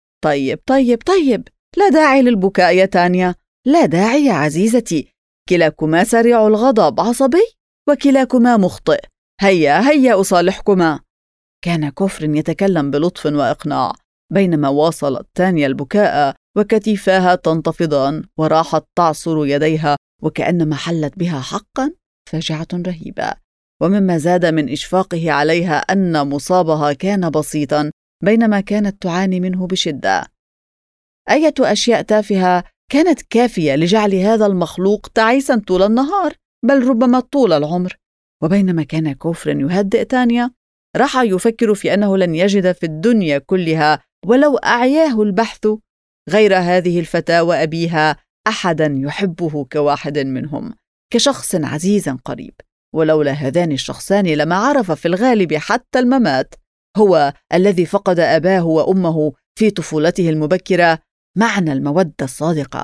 طيب، لا داعي للبكاء يا تانيا، لا داعي يا عزيزتي، كلاكما سريع الغضب عصبي، وكلاكما مخطئ، هيا أصالحكما. كان كوفرين يتكلم بلطف وإقناع، بينما واصلت تانيا البكاء وكتفاها تنتفضان، وراحت تعصر يديها وكأنما حلت بها حقا فاجعة رهيبة. ومما زاد من إشفاقه عليها أن مصابها كان بسيطا، بينما كانت تعاني منه بشدة. أية أشياء تافهة كانت كافية لجعل هذا المخلوق تعيسا طول النهار، بل ربما طول العمر. وبينما كان كوفرين يهدئ تانيا، راح يفكر في أنه لن يجد في الدنيا كلها ولو أعياه البحث غير هذه الفتاة وأبيها أحدا يحبه كواحد منهم، كشخص عزيز قريب. ولولا هذان الشخصان لما عرف في الغالب حتى الممات، هو الذي فقد أباه وأمه في طفولته المبكرة، معنى المودة الصادقة،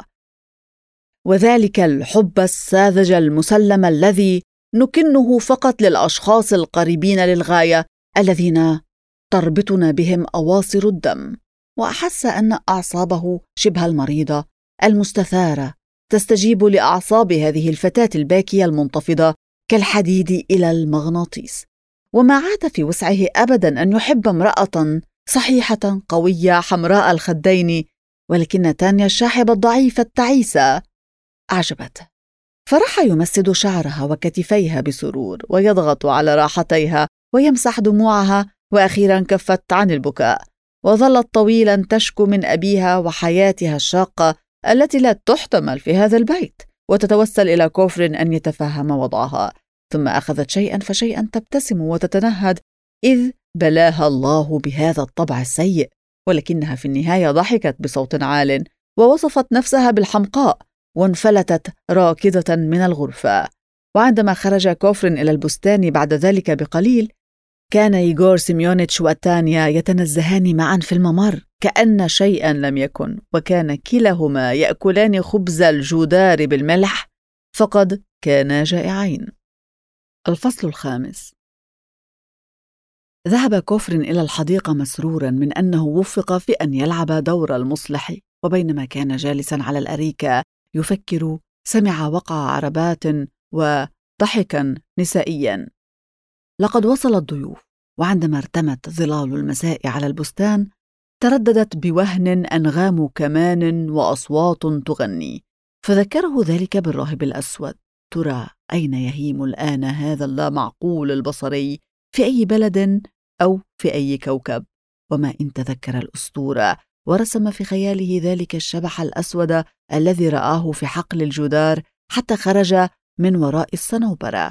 وذلك الحب الساذج المسلم الذي نكنه فقط للأشخاص القريبين للغاية، الذين تربطنا بهم أواصر الدم. وأحس أن أعصابه شبه المريضة المستثارة تستجيب لأعصاب هذه الفتاة الباكية المنتفضة كالحديد إلى المغناطيس، وما عاد في وسعه أبدا أن يحب امرأة صحيحة قوية حمراء الخدين، ولكن تانيا الشاحبة الضعيفة التعيسة أعجبته، فراح يمسد شعرها وكتفيها بسرور ويضغط على راحتيها ويمسح دموعها، وأخيرا كفت عن البكاء وظلت طويلا تشكو من أبيها وحياتها الشاقة التي لا تحتمل في هذا البيت، وتتوسل إلى كوفرين أن يتفهم وضعها. ثم أخذت شيئا فشيئا تبتسم وتتنهد إذ بلاها الله بهذا الطبع السيء، ولكنها في النهاية ضحكت بصوت عال ووصفت نفسها بالحمقاء وانفلتت راكضة من الغرفة. وعندما خرج كوفرين إلى البستان بعد ذلك بقليل، كان إيغور سيميونيتش وتانيا يتنزهان معا في الممر كأن شيئا لم يكن، وكان كلاهما يأكلان خبز الجدار بالملح، فقد كانا جائعين. الفصل 5. ذهب كوفرين إلى الحديقة مسرورا من أنه وفق في أن يلعب دور المصلح، وبينما كان جالسا على الأريكة يفكر سمع وقع عربات وضحكا نسائيا. لقد وصل الضيوف، وعندما ارتمت ظلال المساء على البستان ترددت بوهن أنغام كمان وأصوات تغني، فذكره ذلك بالراهب الأسود. ترى أين يهيم الآن هذا اللامعقول البصري، في أي بلد أو في أي كوكب؟ وما إن تذكر الأسطورة ورسم في خياله ذلك الشبح الأسود الذي رآه في حقل الجدار حتى خرج من وراء الصنوبرة.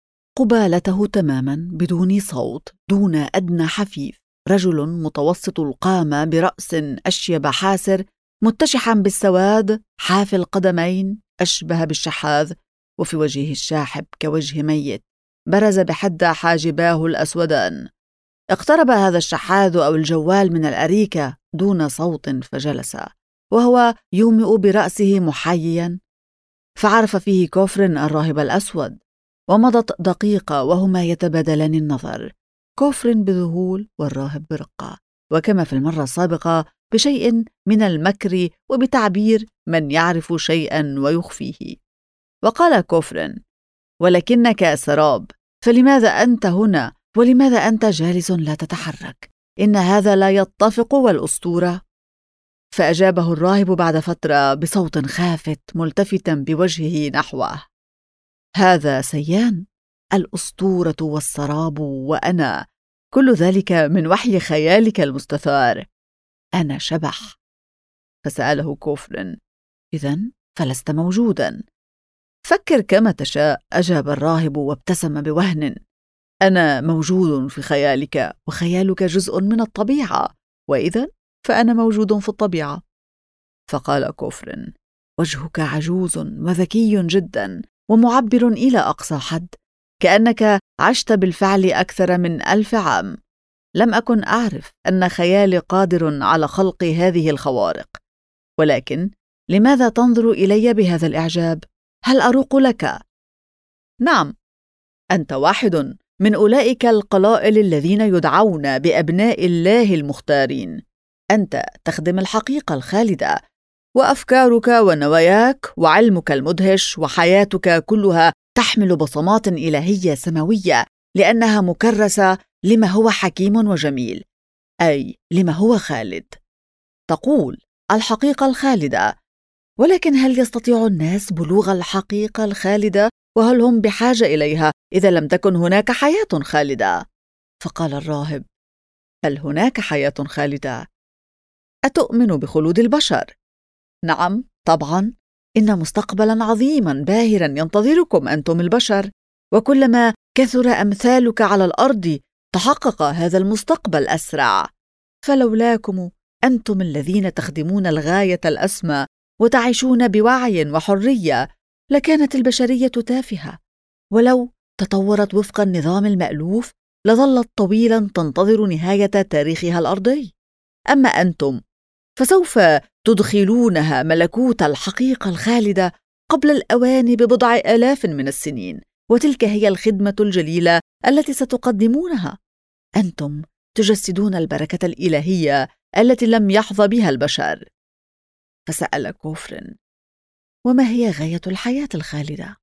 قبالته تماما بدون صوت، دون أدنى حفيف، رجل متوسط القامة برأس أشيب حاسر، متشحا بالسواد، حافي القدمين، أشبه بالشحاذ، وفي وجهه الشاحب كوجه ميت، برز بحد حاجباه الأسودان. اقترب هذا الشحاذ أو الجوال من الأريكة دون صوت فجلس، وهو يومئ برأسه محييا، فعرف فيه كوفرين الراهب الأسود. ومضت دقيقة وهما يتبادلان النظر، كوفرين بذهول والراهب برقة، وكما في المرة السابقة بشيء من المكر وبتعبير من يعرف شيئا ويخفيه. وقال كوفرين: ولكنك سراب، فلماذا أنت هنا؟ ولماذا أنت جالس لا تتحرك؟ إن هذا لا يتفق والأسطورة. فأجابه الراهب بعد فترة بصوت خافت ملتفتا بوجهه نحوه: هذا سيان، الأسطورة والسراب وأنا، كل ذلك من وحي خيالك المستثار. أنا شبح. فسأله كوفرين: إذن فلست موجودا. فكر كما تشاء، أجاب الراهب وابتسم بوهن. أنا موجود في خيالك، وخيالك جزء من الطبيعة، وإذن فأنا موجود في الطبيعة. فقال كوفرين: وجهك عجوز وذكي جدا ومعبر إلى أقصى حد، كأنك عشت بالفعل أكثر من 1000 عام. لم أكن أعرف أن خيالي قادر على خلق هذه الخوارق، ولكن لماذا تنظر إلي بهذا الإعجاب؟ هل أروق لك؟ نعم، أنت واحد من أولئك القلائل الذين يدعون بأبناء الله المختارين. أنت تخدم الحقيقة الخالدة، وأفكارك ونواياك وعلمك المدهش وحياتك كلها تحمل بصمات إلهية سماوية، لأنها مكرسة لما هو حكيم وجميل، أي لما هو خالد. تقول الحقيقة الخالدة، ولكن هل يستطيع الناس بلوغ الحقيقة الخالدة؟ وهل هم بحاجة إليها إذا لم تكن هناك حياة خالدة؟ فقال الراهب: هل هناك حياة خالدة؟ أتؤمن بخلود البشر؟ نعم طبعا، إن مستقبلا عظيما باهرا ينتظركم أنتم البشر، وكلما كثر أمثالك على الأرض تحقق هذا المستقبل أسرع. فلولاكم أنتم الذين تخدمون الغاية الأسمى وتعيشون بوعي وحرية لكانت البشرية تافهة، ولو تطورت وفق النظام المألوف لظلت طويلا تنتظر نهاية تاريخها الأرضي. أما أنتم فسوف تدخلونها ملكوت الحقيقة الخالدة قبل الأوان ببضع آلاف من السنين، وتلك هي الخدمة الجليلة التي ستقدمونها. أنتم تجسدون البركة الإلهية التي لم يحظى بها البشر. فسأل كوفرين: وما هي غاية الحياة الخالدة؟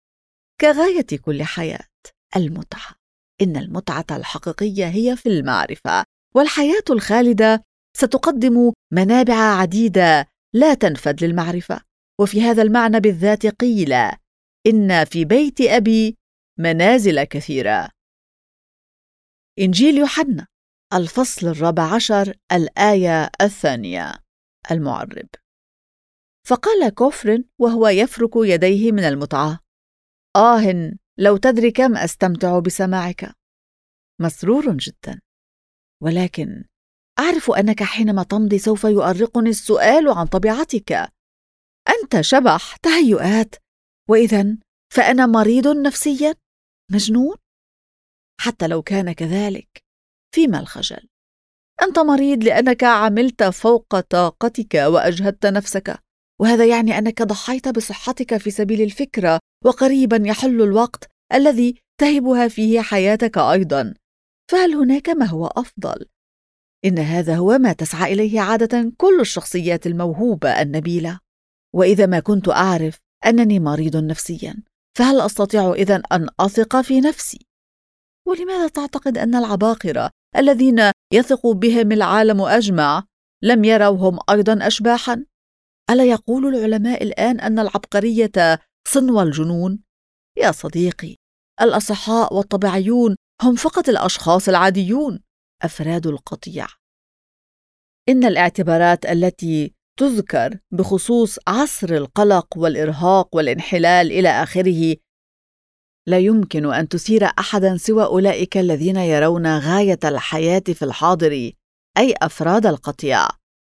كغاية كل حياة، المتعة. إن المتعة الحقيقية هي في المعرفة، والحياة الخالدة ستقدم منابع عديدة لا تنفد للمعرفة. وفي هذا المعنى بالذات قيل: إن في بيت أبي منازل كثيرة. إنجيل يوحنا الفصل 14 الآية 2. المعرب: فقال كوفرن وهو يفرك يديه من المتعة: لو تدري كم أستمتع بسماعك. مسرور جدا، ولكن أعرف أنك حينما تمضي سوف يؤرقني السؤال عن طبيعتك. أنت شبح تهيؤات، وإذن فأنا مريض نفسيا، مجنون. حتى لو كان كذلك، فيما الخجل؟ أنت مريض لأنك عملت فوق طاقتك وأجهدت نفسك، وهذا يعني أنك ضحيت بصحتك في سبيل الفكرة، وقريبا يحل الوقت الذي تهبها فيه حياتك أيضا. فهل هناك ما هو أفضل؟ إن هذا هو ما تسعى إليه عادة كل الشخصيات الموهوبة النبيلة. وإذا ما كنت أعرف أنني مريض نفسيا، فهل أستطيع إذن أن أثق في نفسي؟ ولماذا تعتقد أن العباقرة الذين يثق بهم العالم أجمع لم يروهم أيضا أشباحا؟ ألا يقول العلماء الآن أن العبقرية صنو الجنون؟ يا صديقي، الأصحاء والطبيعيون هم فقط الأشخاص العاديون، أفراد القطيع. إن الاعتبارات التي تذكر بخصوص عصر القلق والإرهاق والانحلال إلى آخره لا يمكن أن تثير أحدا سوى أولئك الذين يرون غاية الحياة في الحاضر، أي أفراد القطيع.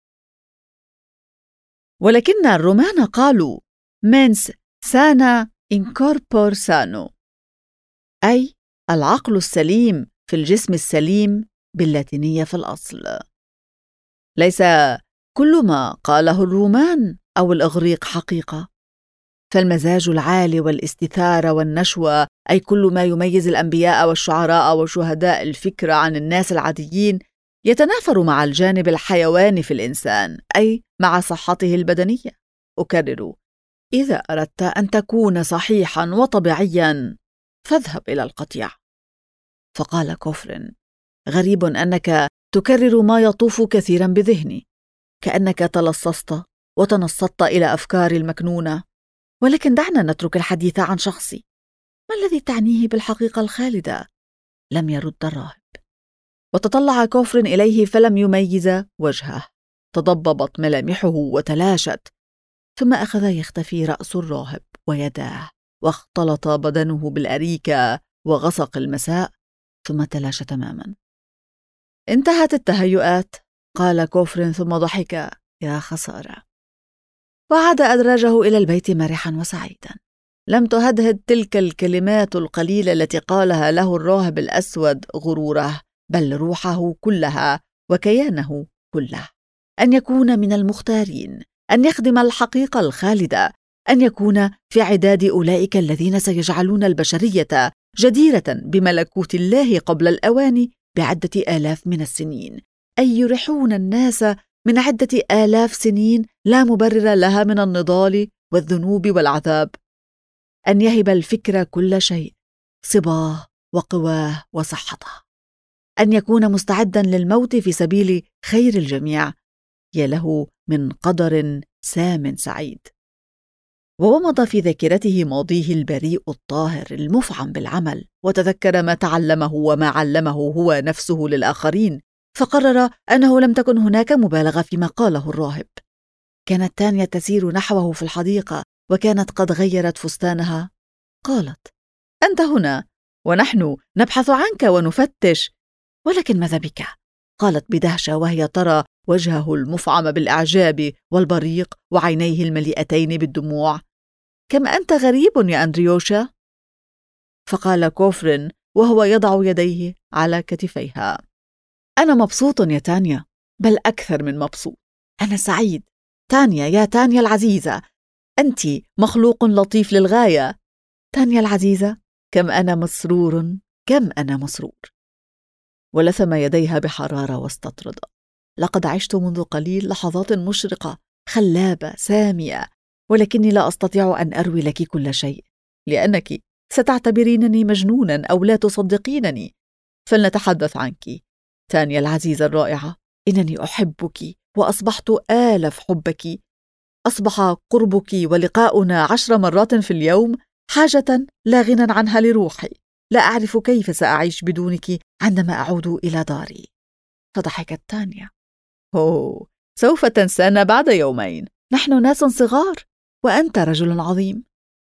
ولكن الرومان قالوا mens sana in corpore sano، أي العقل السليم في الجسم السليم باللاتينية في الأصل. ليس كل ما قاله الرومان أو الإغريق حقيقة، فالمزاج العالي والاستثارة والنشوة، أي كل ما يميز الأنبياء والشعراء وشهداء الفكرة عن الناس العاديين، يتنافر مع الجانب الحيواني في الإنسان، أي مع صحته البدنية. أكرر: إذا أردت أن تكون صحيحا وطبيعيا فاذهب إلى القطيع. فقال كوفرن: غريب أنك تكرر ما يطوف كثيرا بذهني، كأنك تلصصت وتنصت إلى أفكاري المكنونة. ولكن دعنا نترك الحديث عن شخصي. ما الذي تعنيه بالحقيقة الخالدة؟ لم يرد الراهب، وتطلع كوفرن إليه فلم يميز وجهه. تضببت ملامحه وتلاشت، ثم أخذ يختفي رأس الراهب ويداه، واختلط بدنه بالأريكة وغسق المساء، ثم تلاشى تماما. انتهت التهيؤات، قال كوفرن ثم ضحك: يا خسارة. وعاد أدراجه إلى البيت مرحا وسعيدا. لم تهدهد تلك الكلمات القليلة التي قالها له الراهب الأسود غروره، بل روحه كلها وكيانه كله. أن يكون من المختارين، أن يخدم الحقيقة الخالدة، أن يكون في عداد أولئك الذين سيجعلون البشرية جديرة بملكوت الله قبل الأوان بعدة آلاف من السنين، أي يريحون الناس من عدة آلاف سنين لا مبرر لها من النضال والذنوب والعذاب. أن يهب الفكر كل شيء، صباه وقواه وصحته. أن يكون مستعدا للموت في سبيل خير الجميع. يا له من قدر سام سعيد. وومض في ذاكرته ماضيه البريء الطاهر المفعم بالعمل، وتذكر ما تعلمه وما علمه هو نفسه للآخرين، فقرر أنه لم تكن هناك مبالغة فيما قاله الراهب. كانت تانيا تسير نحوه في الحديقة، وكانت قد غيرت فستانها. قالت: أنت هنا ونحن نبحث عنك ونفتش، ولكن ماذا بك؟ قالت بدهشة وهي ترى وجهه المفعم بالإعجاب والبريق وعينيه المليئتين بالدموع. كم أنت غريب يا أندريوشا. فقال كوفرن وهو يضع يديه على كتفيها: أنا مبسوط يا تانيا، بل أكثر من مبسوط. أنا سعيد تانيا، يا تانيا العزيزة، أنت مخلوق لطيف للغاية. تانيا العزيزة، كم أنا مسرور، كم أنا مسرور. ولثم يديها بحرارة واستطرد: لقد عشت منذ قليل لحظات مشرقة خلابة سامية، ولكني لا أستطيع أن أروي لك كل شيء، لأنك ستعتبرينني مجنونا أو لا تصدقينني. فلنتحدث عنك تانيا العزيزة الرائعة. إنني أحبك وأصبحت آلف حبك. أصبح قربك ولقاؤنا 10 مرات في اليوم حاجة لا غنى عنها لروحي، لا أعرف كيف سأعيش بدونك عندما أعود إلى داري. فضحكت تانيا. أوه، سوف تنسانا بعد يومين، نحن ناس صغار وأنت رجل عظيم.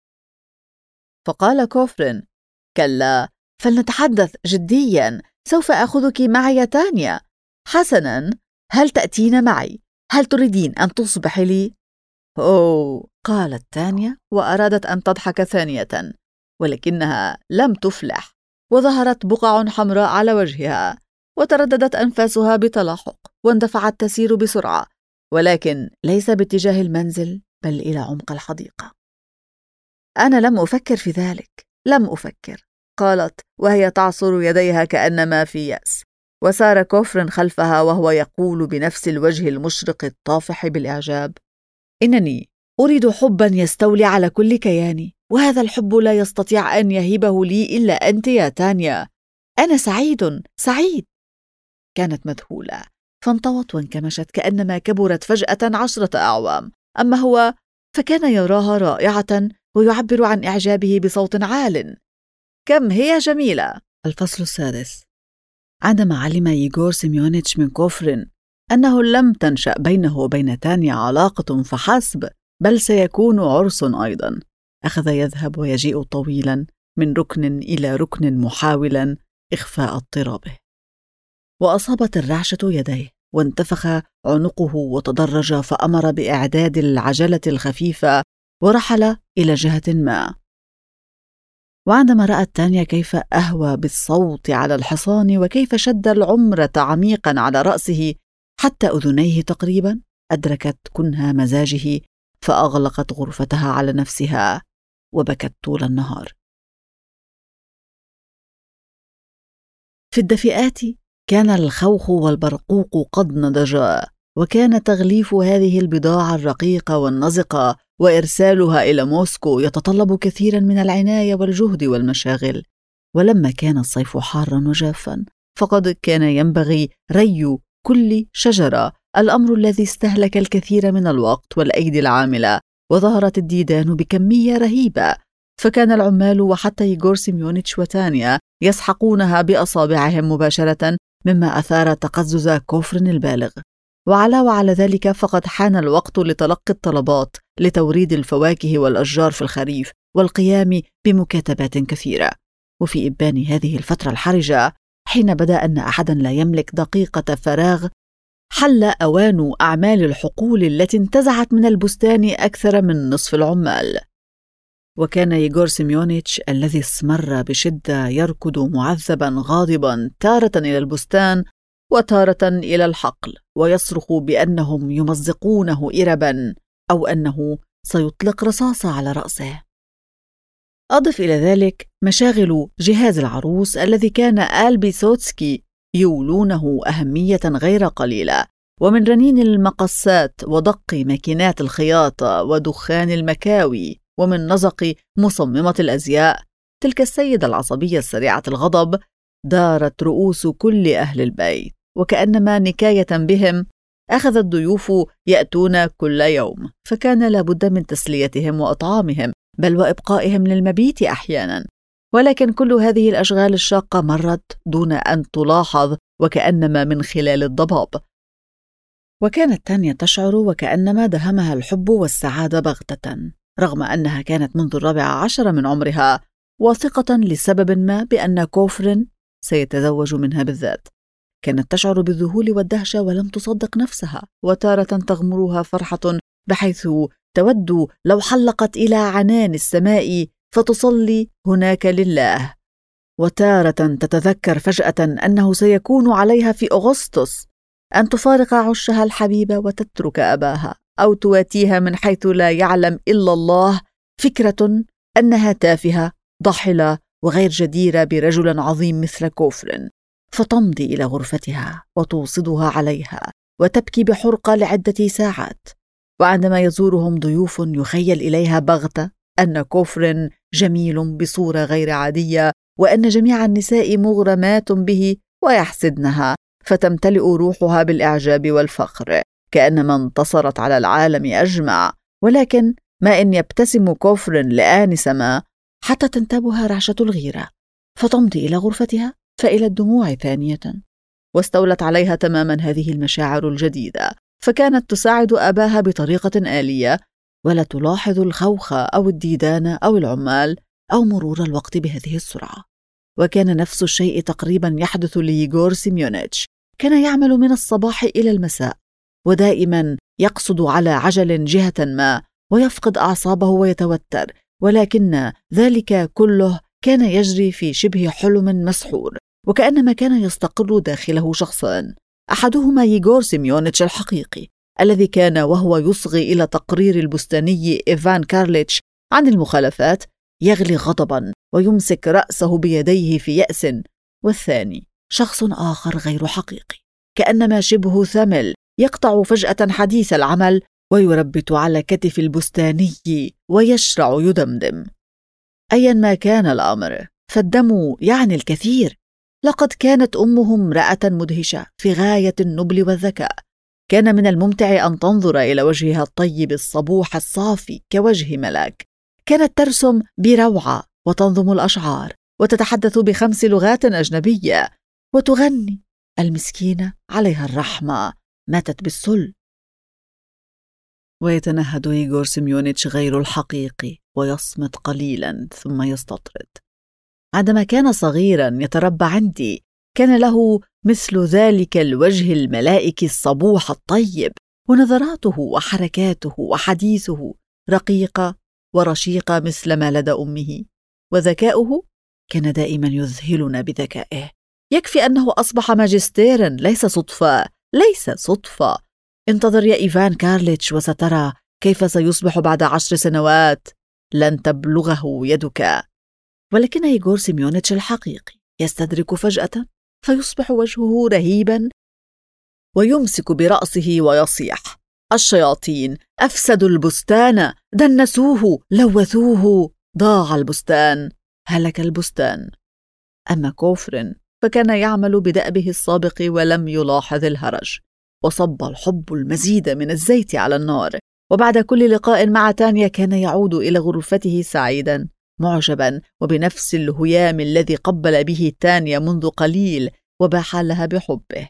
فقال كوفرين: كلا، فلنتحدث جديا، سوف أخذك معي يا تانيا. حسنا، هل تأتين معي؟ هل تريدين أن تصبحي لي؟ أوه، قالت تانيا وأرادت أن تضحك ثانية، ولكنها لم تفلح، وظهرت بقع حمراء على وجهها، وترددت أنفاسها بتلاحق، واندفعت تسير بسرعة، ولكن ليس باتجاه المنزل بل إلى عمق الحديقة. أنا لم أفكر في ذلك، لم أفكر، قالت وهي تعصر يديها كأنما في يأس. وسار كوفرين خلفها وهو يقول بنفس الوجه المشرق الطافح بالإعجاب: إنني أريد حبا يستولي على كل كياني، وهذا الحب لا يستطيع أن يهبه لي إلا أنت يا تانيا. أنا سعيد سعيد. كانت مذهولة، فانطوت وانكمشت كأنما كبرت فجأة 10 أعوام. أما هو فكان يراها رائعة ويعبر عن إعجابه بصوت عال. كم هي جميلة. الفصل 6. عندما علم إيغور سيميونيتش من كوفرين أنه لم تنشأ بينه وبين تانيا علاقة فحسب، بل سيكون عرس أيضا، أخذ يذهب ويجيء طويلا من ركن إلى ركن محاولا إخفاء اضطرابه. وأصابت الرعشة يديه وانتفخ عنقه وتدرج، فأمر بإعداد العجلة الخفيفة ورحل إلى جهة ما. وعندما رأت تانيا كيف أهوى بالصوت على الحصان وكيف شد العمرة عميقا على رأسه حتى أذنيه تقريبا، أدركت كنها مزاجه، فأغلقت غرفتها على نفسها وبكت طول النهار. في الدفئات كان الخوخ والبرقوق قد نضجا، وكان تغليف هذه البضاعة الرقيقة والنزقة وإرسالها إلى موسكو يتطلب كثيرا من العناية والجهد والمشاغل. ولما كان الصيف حارا وجافا، فقد كان ينبغي ري كل شجرة، الأمر الذي استهلك الكثير من الوقت والأيدي العاملة، وظهرت الديدان بكمية رهيبة، فكان العمال وحتى إيغور سيميونيتش وتانيا يسحقونها بأصابعهم مباشرة، مما أثار تقزز كوفرين البالغ. وعلاوة على ذلك فقد حان الوقت لتلقي الطلبات لتوريد الفواكه والأشجار في الخريف والقيام بمكاتبات كثيرة. وفي إبان هذه الفترة الحرجة، حين بدأ أن أحدا لا يملك دقيقة فراغ، حل أوان أعمال الحقول التي انتزعت من البستان أكثر من نصف العمال. وكان إيغور سيميونيتش الذي اسمر بشدة يركض معذبا غاضبا تارة إلى البستان وتارة إلى الحقل، ويصرخ بأنهم يمزقونه إربا أو أنه سيطلق رصاصة على رأسه. أضف إلى ذلك مشاغل جهاز العروس الذي كان آل بيسوتسكي يولونه أهمية غير قليلة، ومن رنين المقصات ودق ماكينات الخياطة ودخان المكاوي ومن نزق مصممة الأزياء. تلك السيدة العصبية السريعة الغضب دارت رؤوس كل أهل البيت، وكأنما نكاية بهم أخذ الضيوف يأتون كل يوم، فكان لابد من تسليتهم وإطعامهم، بل وإبقائهم للمبيت أحيانا. ولكن كل هذه الأشغال الشاقة مرت دون أن تلاحظ، وكأنما من خلال الضباب. وكانت تانيا تشعر وكأنما دهمها الحب والسعادة بغتة، رغم أنها كانت منذ 14 من عمرها واثقة لسبب ما بأن كوفرين سيتزوج منها بالذات. كانت تشعر بالذهول والدهشة ولم تصدق نفسها، وتارة تغمرها فرحة بحيث تود لو حلقت إلى عنان السماء فتصلي هناك لله، وتارة تتذكر فجأة أنه سيكون عليها في أغسطس أن تفارق عشها الحبيبة وتترك أباها، أو تواتيها من حيث لا يعلم إلا الله فكرة أنها تافهة ضحلة وغير جديرة برجل عظيم مثل كوفرين، فتمضي إلى غرفتها وتوصدها عليها وتبكي بحرقة لعدة ساعات. وعندما يزورهم ضيوف يخيل إليها بغتة أن كوفرين جميل بصورة غير عادية، وأن جميع النساء مغرمات به ويحسدنها، فتمتلئ روحها بالإعجاب والفخر كأنما انتصرت على العالم أجمع. ولكن ما إن يبتسم كوفرين لآنس ما، حتى تنتابها رعشة الغيرة، فتمضي إلى غرفتها فإلى الدموع ثانية. واستولت عليها تماما هذه المشاعر الجديدة، فكانت تساعد أباها بطريقة آلية، ولا تلاحظ الخوخ أو الديدان أو العمال أو مرور الوقت بهذه السرعة. وكان نفس الشيء تقريبا يحدث لإيغور سيميونيتش. كان يعمل من الصباح إلى المساء، ودائما يقصد على عجل جهة ما، ويفقد أعصابه ويتوتر، ولكن ذلك كله كان يجري في شبه حلم مسحور، وكأنما كان يستقر داخله شخصان. أحدهما إيغور سيميونيتش الحقيقي، الذي كان وهو يصغي إلى تقرير البستاني إيفان كارليتش عن المخالفات يغلي غضبا ويمسك رأسه بيديه في يأس. والثاني شخص آخر غير حقيقي، كأنما شبه ثمل يقطع فجأة حديث العمل ويربت على كتف البستاني ويشرع يدمدم: أيا ما كان الأمر فالدم يعني الكثير. لقد كانت أمه امرأة مدهشة في غاية النبل والذكاء. كان من الممتع أن تنظر إلى وجهها الطيب الصبوح الصافي كوجه ملاك. كانت ترسم بروعة وتنظم الأشعار وتتحدث ب5 لغات أجنبية وتغني. المسكينة عليها الرحمة ماتت بالسل. ويتنهد إيغور سيميونيتش غير الحقيقي ويصمت قليلا ثم يستطرد: عندما كان صغيرا يتربى عندي كان له مثل ذلك الوجه الملائكي الصبوح الطيب، ونظراته وحركاته وحديثه رقيقة ورشيقة مثل ما لدى أمه، وذكاؤه كان دائما يذهلنا بذكائه. يكفي أنه أصبح ماجستيرا، ليس صدفة، ليس صدفة. انتظر يا إيفان كارليتش وسترى كيف سيصبح بعد 10 سنوات، لن تبلغه يدك. ولكن إيغور سيميونيتش الحقيقي يستدرك فجأة فيصبح وجهه رهيبا ويمسك برأسه ويصيح: الشياطين أفسدوا البستان، دنسوه، لوثوه، ضاع البستان، هلك البستان. أما كوفرين فكان يعمل بدأبه السابق ولم يلاحظ الهرج، وصب الحب المزيد من الزيت على النار. وبعد كل لقاء مع تانيا كان يعود إلى غرفته سعيدا معجبا وبنفس الهيام الذي قبل به تانيا منذ قليل وباح لها بحبه.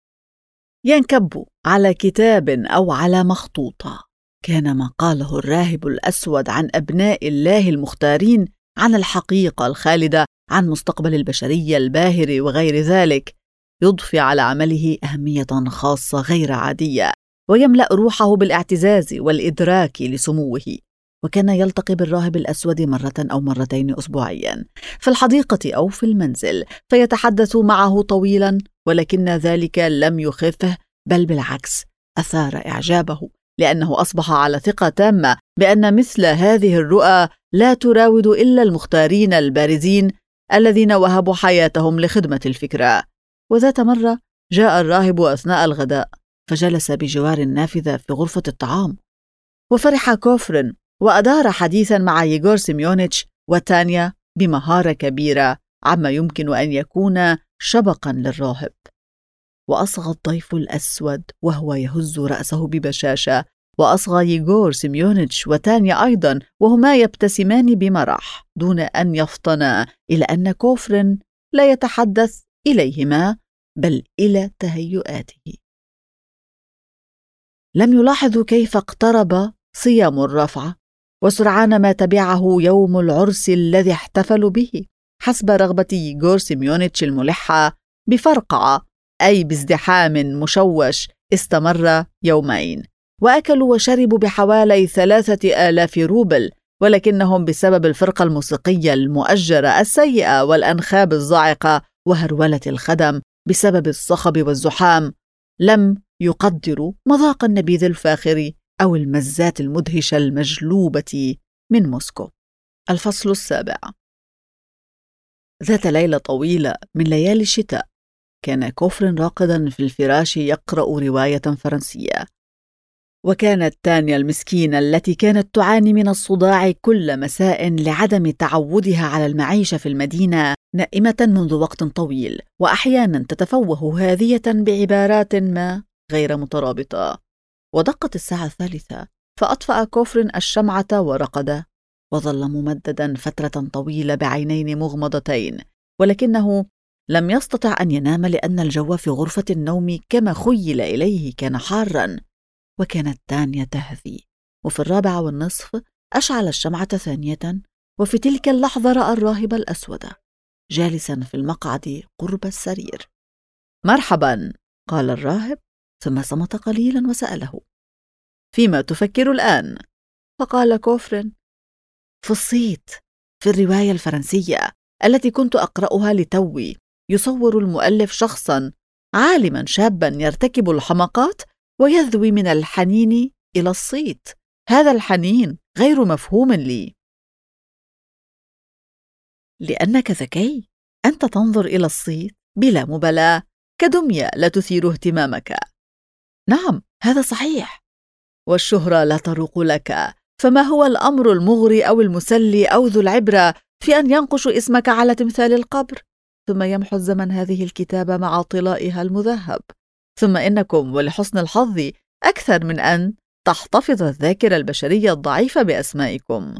ينكب على كتاب أو على مخطوطة. كان ما قاله الراهب الأسود عن أبناء الله المختارين، عن الحقيقة الخالدة، عن مستقبل البشرية الباهر وغير ذلك، يضفي على عمله أهمية خاصة غير عادية، ويملأ روحه بالاعتزاز والإدراك لسموه. وكان يلتقي بالراهب الأسود مرة أو مرتين أسبوعيا في الحديقة أو في المنزل، فيتحدث معه طويلا، ولكن ذلك لم يخفه، بل بالعكس أثار إعجابه، لأنه أصبح على ثقة تامة بأن مثل هذه الرؤى لا تراود إلا المختارين البارزين الذين وهبوا حياتهم لخدمة الفكرة. وذات مرة جاء الراهب أثناء الغداء، فجلس بجوار النافذة في غرفة الطعام، وفرح كوفرين وأدار حديثا مع إيغور سيميونيتش وتانيا بمهارة كبيرة عما يمكن أن يكون شبقا للراهب. وأصغى الضيف الأسود وهو يهز رأسه ببشاشة، وأصغى إيغور سيميونيتش وتانيا أيضا وهما يبتسمان بمرح دون أن يفطنا إلى أن كوفرين لا يتحدث إليهما بل إلى تهيؤاته. لم يلاحظوا كيف اقترب صيام الرفعة، وسرعان ما تبعه يوم العرس الذي احتفلوا به حسب رغبة إيغور سيميونيتش الملحة بفرقعة، أي بازدحام مشوش استمر يومين، وأكلوا وشربوا بحوالي 3000 روبل، ولكنهم بسبب الفرقة الموسيقية المؤجرة السيئة والأنخاب الزاعقة وهرولة الخدم بسبب الصخب والزحام لم يقدروا مذاق النبيذ الفاخر أو المزات المدهشة المجلوبة من موسكو. الفصل 7. ذات ليلة طويلة من ليالي الشتاء كان كوفرين راقدا في الفراش يقرأ رواية فرنسية، وكانت تانيا المسكينة التي كانت تعاني من الصداع كل مساء لعدم تعودها على المعيشة في المدينة نائمة منذ وقت طويل، وأحيانا تتفوه هادية بعبارات ما غير مترابطة. ودقت الساعة 3 فأطفأ كوفرين الشمعة ورقد. وظل ممددا فترة طويلة بعينين مغمضتين، ولكنه لم يستطع أن ينام لأن الجو في غرفة النوم كما خيل إليه كان حارا. وكانت تانيا تهذي، وفي 4:15 أشعل الشمعة ثانية، وفي تلك اللحظة رأى الراهب الأسود جالسا في المقعد قرب السرير. مرحبا، قال الراهب، ثم صمت قليلا وسأله: فيما تفكر الآن؟ فقال كوفرين: في الصيت، في الرواية الفرنسية التي كنت أقرأها لتوي، يصور المؤلف شخصا عالما شابا يرتكب الحماقات ويذوي من الحنين إلى الصيت. هذا الحنين غير مفهوم لي. لأنك ذكي، أنت تنظر إلى الصيت بلا مبالاة كدمية لا تثير اهتمامك. نعم، هذا صحيح. والشهرة لا تروق لك، فما هو الأمر المغري أو المسلي أو ذو العبرة في أن ينقش اسمك على تمثال القبر، ثم يمحو الزمن هذه الكتابة مع طلائها المذهب؟ ثم إنكم ولحسن الحظ أكثر من أن تحتفظ الذاكرة البشرية الضعيفة بأسمائكم.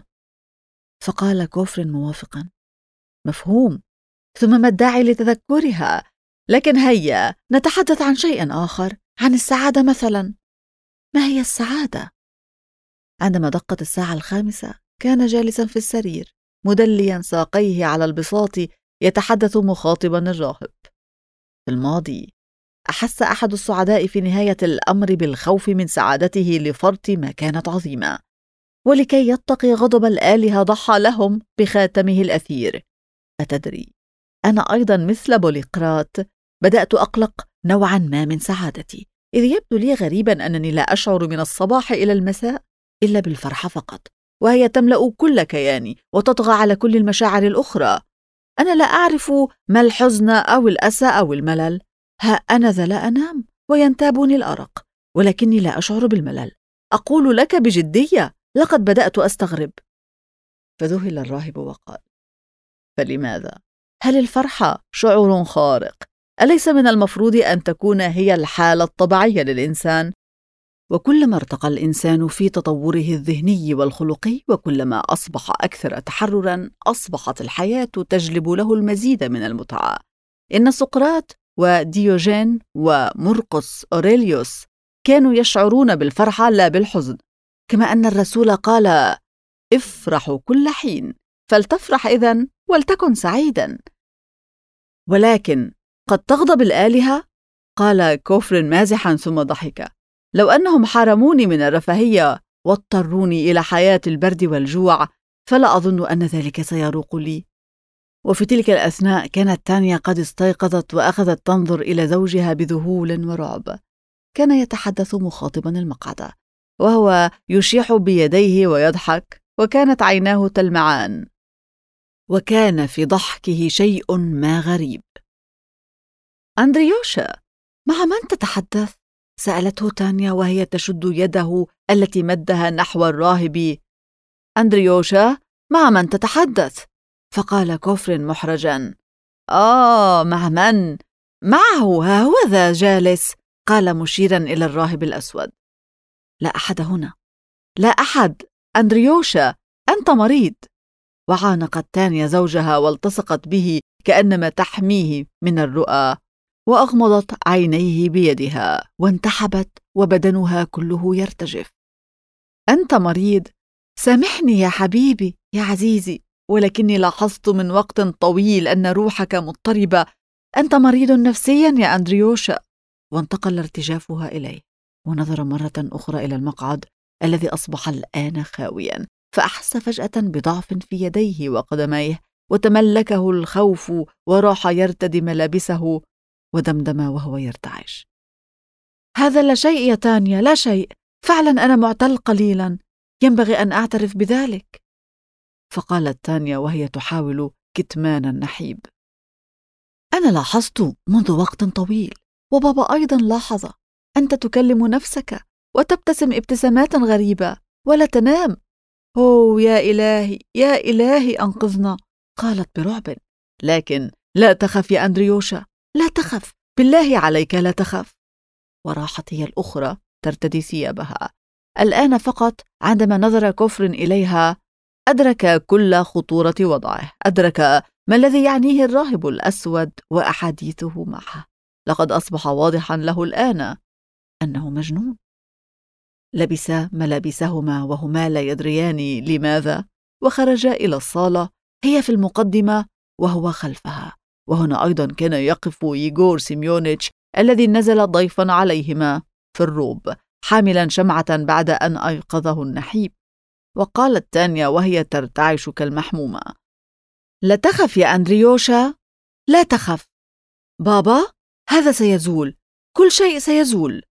فقال كوفرين موافقا: مفهوم، ثم ما الداعي لتذكرها؟ لكن هيا نتحدث عن شيء آخر، عن السعادة مثلا. ما هي السعادة؟ عندما دقت الساعة 5 كان جالسا في السرير مدليا ساقيه على البساط يتحدث مخاطبا الراهب. في الماضي أحس أحد السعداء في نهاية الأمر بالخوف من سعادته لفرط ما كانت عظيمة، ولكي يتقي غضب الآلهة ضحى لهم بخاتمه الأثير. أتدري، أنا أيضا مثل بوليقراط بدأت أقلق نوعا ما من سعادتي، إذ يبدو لي غريبا أنني لا أشعر من الصباح إلى المساء إلا بالفرحة فقط، وهي تملأ كل كياني وتطغى على كل المشاعر الأخرى. أنا لا أعرف ما الحزن أو الأسى أو الملل. ها أنا ذا لا أنام وينتابني الأرق، ولكني لا أشعر بالملل. أقول لك بجدية، لقد بدأت أستغرب. فذهل الراهب وقال: فلماذا؟ هل الفرحة شعور خارق؟ أليس من المفروض أن تكون هي الحالة الطبيعية للإنسان؟ وكلما ارتقى الإنسان في تطوره الذهني والخلقي، وكلما أصبح أكثر تحرراً، أصبحت الحياة تجلب له المزيد من المتعة. إن سقراط وديوجين ومرقس أوريليوس كانوا يشعرون بالفرحة لا بالحزن، كما أن الرسول قال: افرحوا كل حين، فلتفرح إذن ولتكن سعيداً. ولكن قد تغضب الآلهة؟ قال كوفرين مازحاً ثم ضحك: لو أنهم حرموني من الرفاهية واضطروني إلى حياة البرد والجوع فلا أظن أن ذلك سيروق لي. وفي تلك الأثناء كانت تانيا قد استيقظت وأخذت تنظر إلى زوجها بذهول ورعب. كان يتحدث مخاطبا المقعد وهو يشيح بيديه ويضحك، وكانت عيناه تلمعان، وكان في ضحكه شيء ما غريب. أندريوشا، مع من تتحدث؟ سألته تانيا وهي تشد يده التي مدها نحو الراهب. أندريوشا، مع من تتحدث؟ فقال كوفرين محرجا: مع من؟ معه، ها هو ذا جالس، قال مشيرا إلى الراهب الأسود. لا أحد هنا، لا أحد. أندريوشا، أنت مريض. وعانقت تانيا زوجها والتصقت به كأنما تحميه من الرؤى، وأغمضت عينيه بيدها وانتحبت وبدنها كله يرتجف. أنت مريض؟ سامحني يا حبيبي يا عزيزي، ولكني لاحظت من وقت طويل أن روحك مضطربة. أنت مريض نفسيا يا أندريوشا. وانتقل ارتجافها إليه، ونظر مرة أخرى إلى المقعد الذي أصبح الآن خاويا، فأحس فجأة بضعف في يديه وقدميه، وتملكه الخوف وراح يرتدي ملابسه، ودمدم وهو يرتعش: هذا لا شيء يا تانيا، لا شيء، فعلا أنا معتل قليلا، ينبغي أن أعترف بذلك. فقالت تانيا وهي تحاول كتمان النحيب: أنا لاحظت منذ وقت طويل، وبابا أيضا لاحظ، أنت تكلم نفسك وتبتسم ابتسامات غريبة ولا تنام. أوه يا إلهي، يا إلهي أنقذنا، قالت برعب. لكن لا تخف يا أندريوشا، لا تخف، بالله عليك لا تخف. وراحت هي الأخرى ترتدي ثيابها. الآن فقط عندما نظر كوفرين إليها أدرك كل خطورة وضعه، أدرك ما الذي يعنيه الراهب الأسود وأحاديثه معه. لقد أصبح واضحا له الآن أنه مجنون. لبس ملابسهما وهما لا يدريان لماذا، وخرجا إلى الصالة، هي في المقدمة وهو خلفها. وهنا أيضا كان يقف إيغور سيميونيتش الذي نزل ضيفا عليهما في الروب حاملا شمعة بعد أن أيقظه النحيب. وقالت تانيا وهي ترتعش كالمحمومة: لا تخف يا أندريوشا، لا تخف. بابا، هذا سيزول، كل شيء سيزول.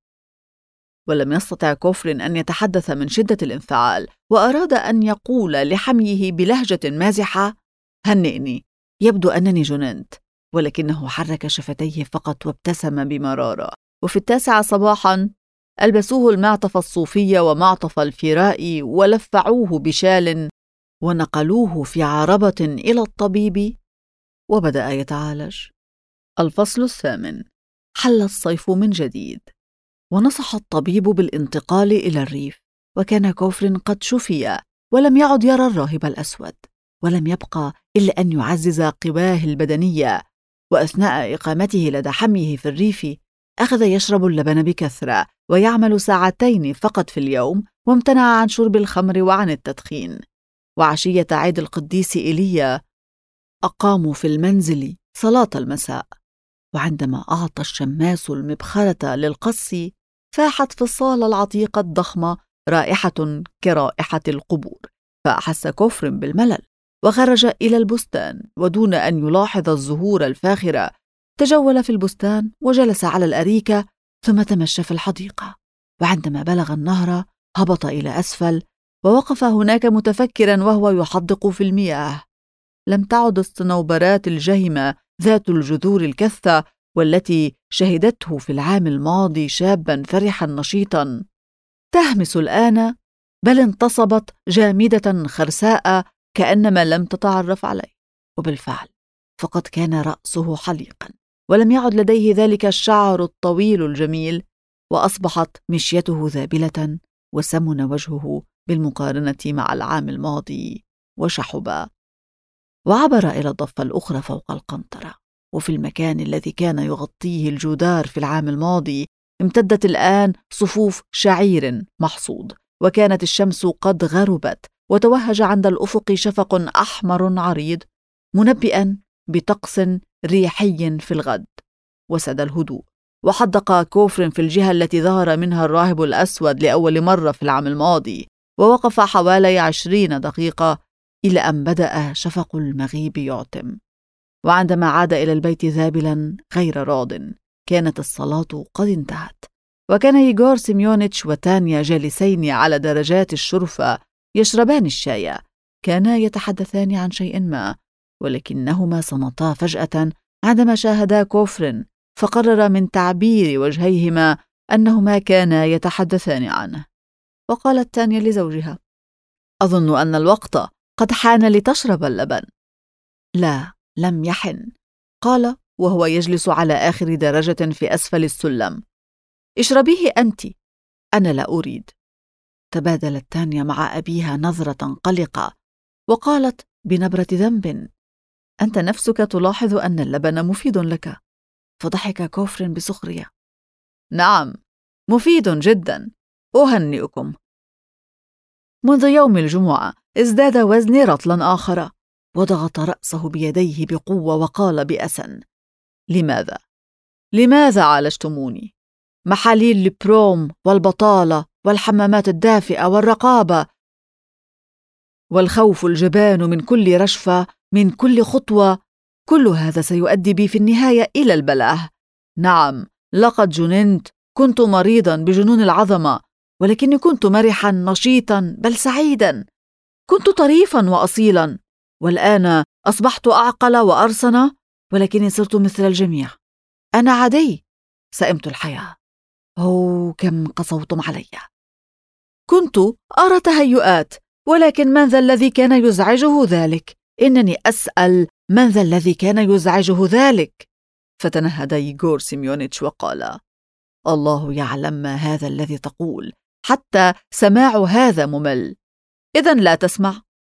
ولم يستطع كوفرين أن يتحدث من شدة الانفعال، وأراد أن يقول لحميه بلهجة مازحة: هنئني، يبدو أنني جننت. ولكنه حرك شفتيه فقط وابتسم بمرارة. وفي 9 صباحا ألبسوه المعطف الصوفي ومعطف الفراء ولفعوه بشال ونقلوه في عربة إلى الطبيب، وبدأ يتعالج. الفصل 8. حل الصيف من جديد، ونصح الطبيب بالانتقال إلى الريف. وكان كوفرين قد شفي ولم يعد يرى الراهب الأسود، ولم يبقى إلا أن يعزز قواه البدنية. وأثناء إقامته لدى حميه في الريف أخذ يشرب اللبن بكثرة ويعمل 2 ساعات فقط في اليوم، وامتنع عن شرب الخمر وعن التدخين. وعشية عيد القديس إيليا أقاموا في المنزل صلاة المساء، وعندما أعطى الشماس المبخرة للقص فاحت في الصالة العتيقة الضخمة رائحة كرائحة القبور، فأحس كوفرين بالملل وخرج إلى البستان. ودون أن يلاحظ الزهور الفاخرة تجول في البستان وجلس على الأريكة، ثم تمشى في الحديقة. وعندما بلغ النهر هبط إلى أسفل ووقف هناك متفكرا وهو يحدق في المياه. لم تعد الصنوبرات الجهمة ذات الجذور الكثة والتي شهدته في العام الماضي شابا فرحا نشيطا تهمس الآن، بل انتصبت جامدة خرساء كأنما لم تتعرف عليه. وبالفعل فقد كان رأسه حليقا، ولم يعد لديه ذلك الشعر الطويل الجميل، وأصبحت مشيته ذابلة، وسمن وجهه بالمقارنة مع العام الماضي وشحب. وعبر إلى الضفة الأخرى فوق القنطرة، وفي المكان الذي كان يغطيه الجدار في العام الماضي امتدت الآن صفوف شعير محصود، وكانت الشمس قد غربت، وتوهج عند الأفق شفق أحمر عريض منبئا بطقس ريحي في الغد. وساد الهدوء، وحدق كوفرين في الجهة التي ظهر منها الراهب الأسود لأول مرة في العام الماضي، ووقف حوالي 20 دقيقة إلى أن بدأ شفق المغيب يعتم. وعندما عاد إلى البيت ذابلا غير راض، كانت الصلاة قد انتهت، وكان إيغور سيميونيتش وتانيا جالسين على درجات الشرفة يشربان الشاي. كانا يتحدثان عن شيء ما، ولكنهما صمتا فجأة عندما شاهدا كوفرين، فقرر من تعبير وجهيهما أنهما كانا يتحدثان عنه. وقالت تانيا لزوجها: أظن أن الوقت قد حان لتشرب اللبن. لا، لم يحن، قال وهو يجلس على آخر درجة في أسفل السلم. اشربيه أنت، أنا لا أريد. تبادلت تانيا مع أبيها نظرة قلقة، وقالت بنبرة ذنب: أنت نفسك تلاحظ أن اللبن مفيد لك. فضحك كوفرين بسخرية: نعم، مفيد جدا، أهنئكم. منذ يوم الجمعة ازداد وزني رطلا آخر، وضغط رأسه بيديه بقوة وقال بأسن: لماذا عالجتموني؟ محاليل البروم والبطالة والحمامات الدافئة والرقابة والخوف الجبان من كل رشفة، من كل خطوة، كل هذا سيؤدي بي في النهاية إلى البلاه. نعم، لقد جننت، كنت مريضا بجنون العظمة، ولكني كنت مرحا نشيطا بل سعيدا، كنت طريفا وأصيلا، والآن أصبحت أعقل وأرسن، ولكني صرت مثل الجميع. أنا عادي، سئمت الحياة. كم قسوتم علي. كنت أرى تهيؤات، ولكن من ذا الذي كان يزعجه ذلك؟ إنني أسأل، من ذا الذي كان يزعجه ذلك؟ فتنهد إيغور سيميونيتش وقال: الله يعلم ما هذا الذي تقول، حتى سماع هذا ممل. إذن لا تسمع.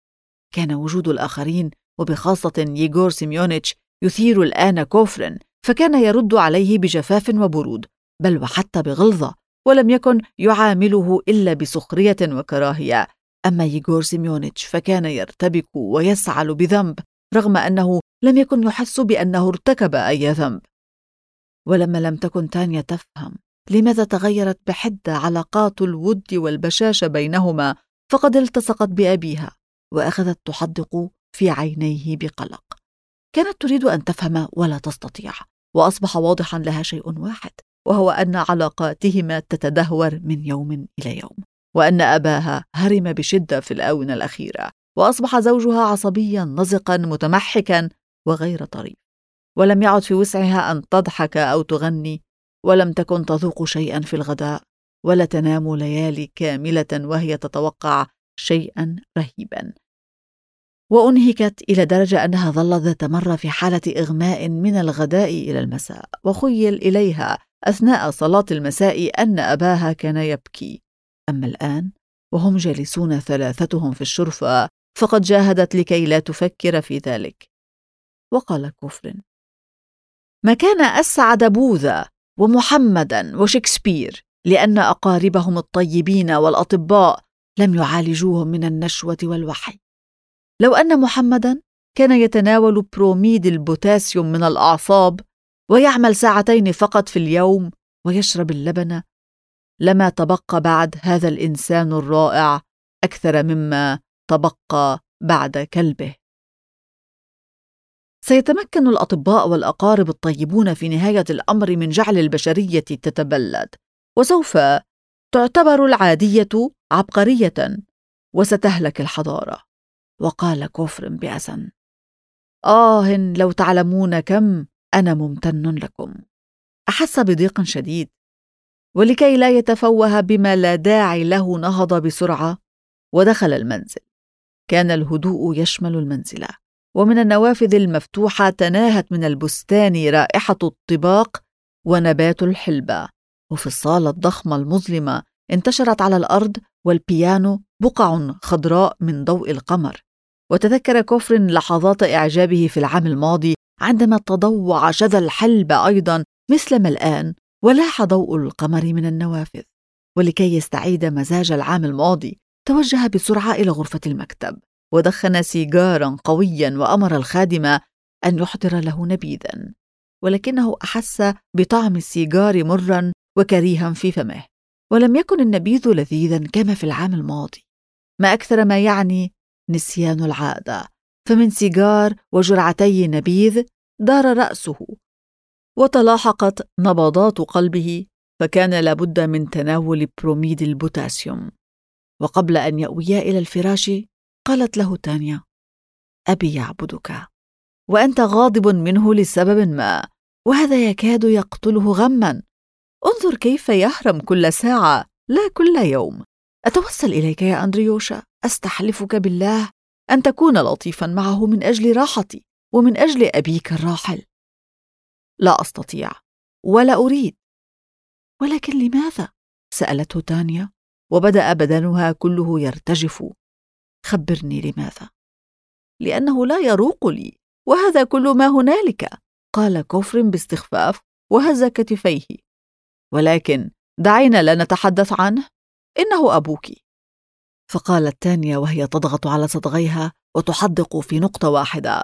كان وجود الآخرين وبخاصة ييغور سيميونيتش يثير الآن كوفرين، فكان يرد عليه بجفاف وبرود، بل وحتى بغلظة، ولم يكن يعامله إلا بسخرية وكراهية. أما ييغور سيميونيتش فكان يرتبك ويسعل بذنب، رغم أنه لم يكن يحس بأنه ارتكب أي ذنب. ولما لم تكن تانيا تفهم لماذا تغيرت بحدة علاقات الود والبشاشة بينهما، فقد التصقت بأبيها وأخذت تحدق في عينيه بقلق. كانت تريد أن تفهم ولا تستطيع، وأصبح واضحا لها شيء واحد، وهو أن علاقاتهما تتدهور من يوم إلى يوم، وأن أباها هرم بشدة في الآونة الأخيرة، وأصبح زوجها عصبيا نزقا متمحكا وغير طريف، ولم يعد في وسعها أن تضحك أو تغني، ولم تكن تذوق شيئا في الغداء، ولا تنام ليالي كاملة وهي تتوقع شيئا رهيبا. وأنهكت إلى درجة أنها ظلت ذات مرة في حالة إغماء من الغداء إلى المساء، وخيل إليها أثناء صلاة المساء أن أباها كان يبكي. أما الآن وهم جالسون ثلاثتهم في الشرفة فقد جاهدت لكي لا تفكر في ذلك. وقال كوفرين: ما كان أسعد بوذا ومحمدا وشكسبير لأن أقاربهم الطيبين والأطباء لم يعالجوهم من النشوة والوحي. لو أن محمدا كان يتناول بروميد البوتاسيوم من الأعصاب ويعمل 2 ساعات فقط في اليوم ويشرب اللبن، لما تبقى بعد هذا الإنسان الرائع أكثر مما تبقى بعد كلبه. سيتمكن الأطباء والأقارب الطيبون في نهاية الأمر من جعل البشرية تتبلد، وسوف تعتبر العادية عبقرية، وستهلك الحضارة. وقال كوفرين بأسن: لو تعلمون كم أنا ممتن لكم. أحس بضيق شديد، ولكي لا يتفوه بما لا داعي له نهض بسرعة ودخل المنزل. كان الهدوء يشمل المنزل، ومن النوافذ المفتوحة تناهت من البستان رائحة الطباق ونبات الحلبة، وفي الصالة الضخمة المظلمة انتشرت على الأرض والبيانو بقع خضراء من ضوء القمر. وتذكر كوفرين لحظات إعجابه في العام الماضي عندما تضوع شذا الحلبة أيضا مثلما الآن ولاح ضوء القمر من النوافذ. ولكي يستعيد مزاج العام الماضي توجه بسرعة إلى غرفة المكتب ودخن سيجارا قويا وأمر الخادم أن يحضر له نبيذا، ولكنه أحس بطعم السيجار مرا وكريها في فمه، ولم يكن النبيذ لذيذا كما في العام الماضي. ما أكثر ما يعني نسيان العادة، فمن سيجار وجرعتي نبيذ دار رأسه وتلاحقت نبضات قلبه، فكان لابد من تناول بروميد البوتاسيوم. وقبل أن يأويا إلى الفراش قالت له تانيا: أبي يعبدك، وأنت غاضب منه لسبب ما، وهذا يكاد يقتله غما. انظر كيف يهرم كل ساعة لا كل يوم. أتوسل إليك يا أندريوشا، أستحلفك بالله أن تكون لطيفا معه من أجل راحتي ومن أجل أبيك الراحل. لا أستطيع ولا أريد. ولكن لماذا؟ سألته تانيا، وبدأ بدنها كله يرتجف. خبرني لماذا؟ لأنه لا يروق لي، وهذا كل ما هنالك، قال كوفرين باستخفاف وهز كتفيه. ولكن دعينا لا نتحدث عنه، إنه أبوك. فقالت تانيا وهي تضغط على صدغيها وتحدق في نقطة واحدة: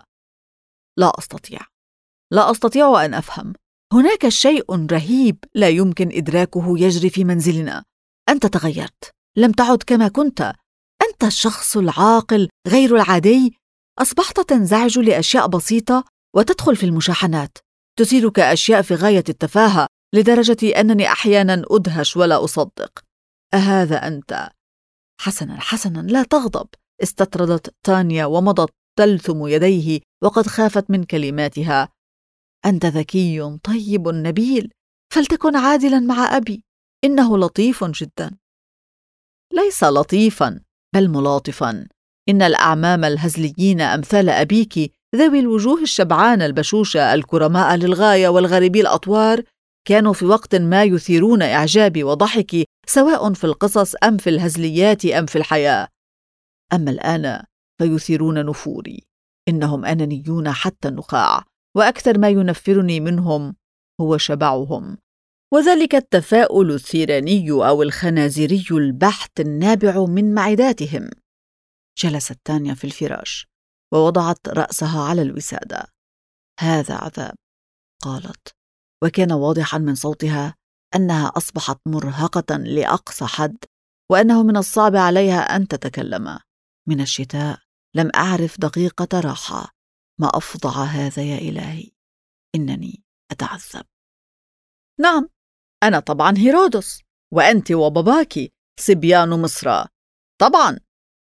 لا أستطيع أن أفهم. هناك شيء رهيب لا يمكن إدراكه يجري في منزلنا. أنت تغيرت، لم تعد كما كنت. أنت الشخص العاقل غير العادي. أصبحت تنزعج لأشياء بسيطة وتدخل في المشاحنات. تثيرك أشياء في غاية التفاهة لدرجة أنني أحيانا أدهش ولا أصدق. أهذا أنت؟ حسنا لا تغضب، استطردت تانيا ومضت تلثم يديه وقد خافت من كلماتها. أنت ذكي طيب نبيل، فلتكن عادلا مع أبي، إنه لطيف جدا. ليس لطيفا بل ملاطفا. إن الأعمام الهزليين أمثال أبيك ذوي الوجوه الشبعانة البشوشة الكرماء للغاية والغريبي الأطوار كانوا في وقت ما يثيرون إعجابي وضحكي، سواء في القصص أم في الهزليات أم في الحياة. أما الآن فيثيرون نفوري. إنهم أنانيون حتى النخاع، وأكثر ما ينفرني منهم هو شبعهم، وذلك التفاؤل الثيراني أو الخنازيري البحت النابع من معداتهم. جلست تانيا في الفراش ووضعت رأسها على الوسادة. هذا عذاب، قالت، وكان واضحا من صوتها أنها أصبحت مرهقة لأقصى حد، وأنه من الصعب عليها أن تتكلم. من الشتاء لم أعرف دقيقة راحة. ما أفظع هذا يا إلهي، إنني أتعذب. نعم، أنا طبعا هيرودس، وأنت وباباك صبيان مصر طبعا.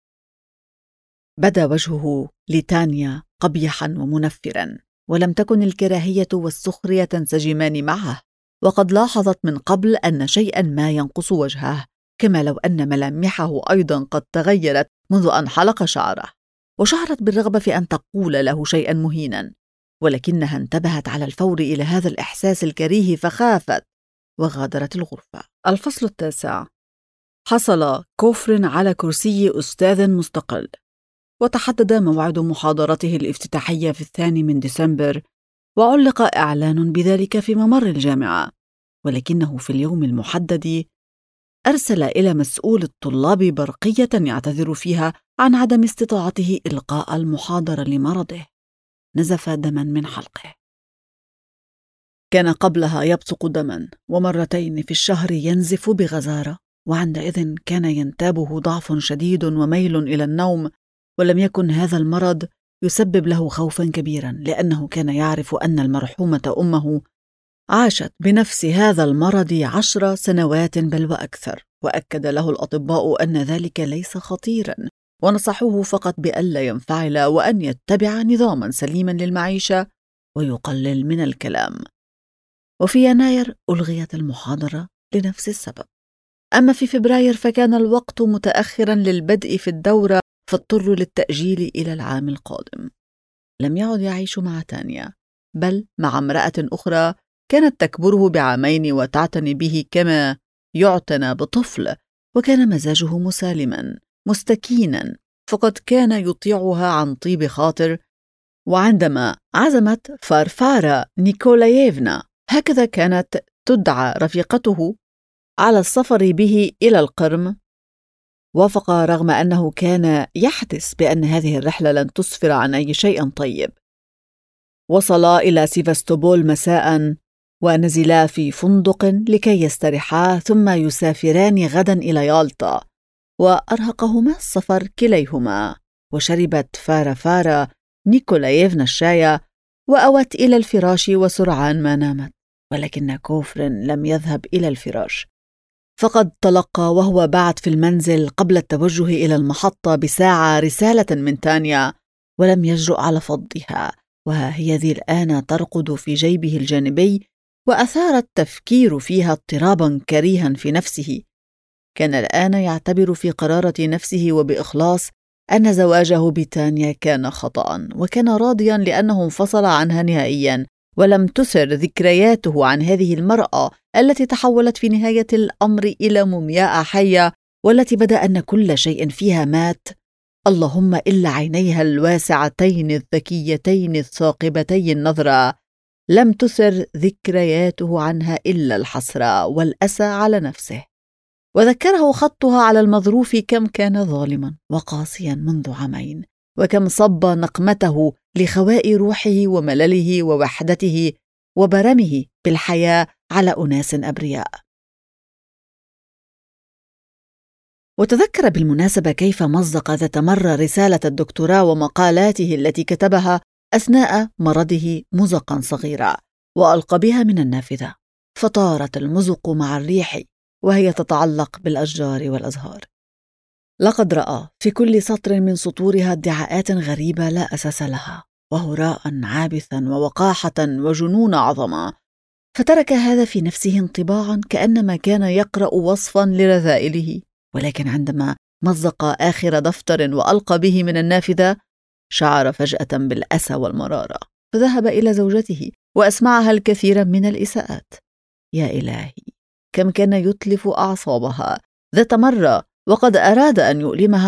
بدا وجهه لتانيا قبيحا ومنفرا، ولم تكن الكراهية والسخرية تنسجمان معه، وقد لاحظت من قبل أن شيئا ما ينقص وجهه، كما لو أن ملامحه أيضا قد تغيرت منذ أن حلق شعره. وشعرت بالرغبة في أن تقول له شيئا مهينا، ولكنها انتبهت على الفور إلى هذا الإحساس الكريه فخافت وغادرت الغرفة. الفصل 9. حصل كوفرين على كرسي أستاذ مستقل، وتحدد موعد محاضرته الافتتاحية في 2 ديسمبر، وعلق إعلان بذلك في ممر الجامعة. ولكنه في اليوم المحدد أرسل إلى مسؤول الطلاب برقية يعتذر فيها عن عدم استطاعته إلقاء المحاضرة لمرضه. نزف دما من حلقه. كان قبلها يبصق دما، ومرتين في الشهر ينزف بغزارة، وعندئذ كان ينتابه ضعف شديد وميل إلى النوم. ولم يكن هذا المرض يسبب له خوفا كبيرا، لأنه كان يعرف أن المرحومة أمه عاشت بنفس هذا المرض 10 سنوات بل وأكثر، وأكد له الأطباء أن ذلك ليس خطيرا، ونصحوه فقط بألا ينفعل وأن يتبع نظاما سليما للمعيشة ويقلل من الكلام. وفي يناير ألغيت المحاضرة لنفس السبب. أما في فبراير فكان الوقت متأخرا للبدء في الدورة، فاضطروا للتأجيل إلى العام القادم. لم يعد يعيش مع تانيا، بل مع امرأة أخرى كانت تكبره ب2 وتعتني به كما يعتنى بطفل، وكان مزاجه مسالما مستكينا، فقد كان يطيعها عن طيب خاطر. وعندما عزمت فارفارا نيكولاييفنا، هكذا كانت تدعى رفيقته، على السفر به إلى القرم، وافق رغم أنه كان يحدث بأن هذه الرحلة لن تسفر عن أي شيء طيب. وصلا إلى سيفاستوبول مساء، ونزلا في فندق لكي يستريحا، ثم يسافران غدا إلى يالطا، وأرهقهما السفر كليهما. وشربت فارا نيكولاييفنا الشاي، وأوت إلى الفراش وسرعان ما نامت. ولكن كوفرين لم يذهب إلى الفراش، فقد تلقى وهو بعد في المنزل قبل التوجه إلى المحطة بساعة رسالة من تانيا، ولم يجرؤ على فضها، وها هي ذي الآن ترقد في جيبه الجانبي، وأثار التفكير فيها اضطرابا كريها في نفسه. كان الآن يعتبر في قرارة نفسه وبإخلاص أن زواجه بتانيا كان خطأ، وكان راضيا لأنه انفصل عنها نهائيا، ولم تثر ذكرياته عن هذه المرأة التي تحولت في نهاية الأمر إلى مومياء حية، والتي بدا أن كل شيء فيها مات، اللهم إلا عينيها الواسعتين الذكيتين الثاقبتي النظرة. لم تثر ذكرياته عنها إلا الحسرة والأسى على نفسه. وذكره خطها على المظروف كم كان ظالما وقاسيا منذ 2 عام، وكم صب نقمته لخواء روحه وملله ووحدته وبرمه بالحياة على أناس أبرياء. وتذكر بالمناسبة كيف مزق ذات مرة رسالة الدكتوراه ومقالاته التي كتبها أثناء مرضه مزقا صغيرا، وألقى بها من النافذة، فطارت المزق مع الريح وهي تتعلق بالأشجار والأزهار. لقد رأى في كل سطر من سطورها ادعاءات غريبة لا أساس لها، وهراء عابثا ووقاحة وجنون عظمة، فترك هذا في نفسه انطباعا كأنما كان يقرأ وصفا لرذائله. ولكن عندما مزق آخر دفتر وألقى به من النافذة، شعر فجأة بالأسى والمرارة، فذهب إلى زوجته وأسمعها الكثير من الإساءات. يا إلهي، كم كان يتلف أعصابها. ذات مرة وقد أراد أن يؤلمها،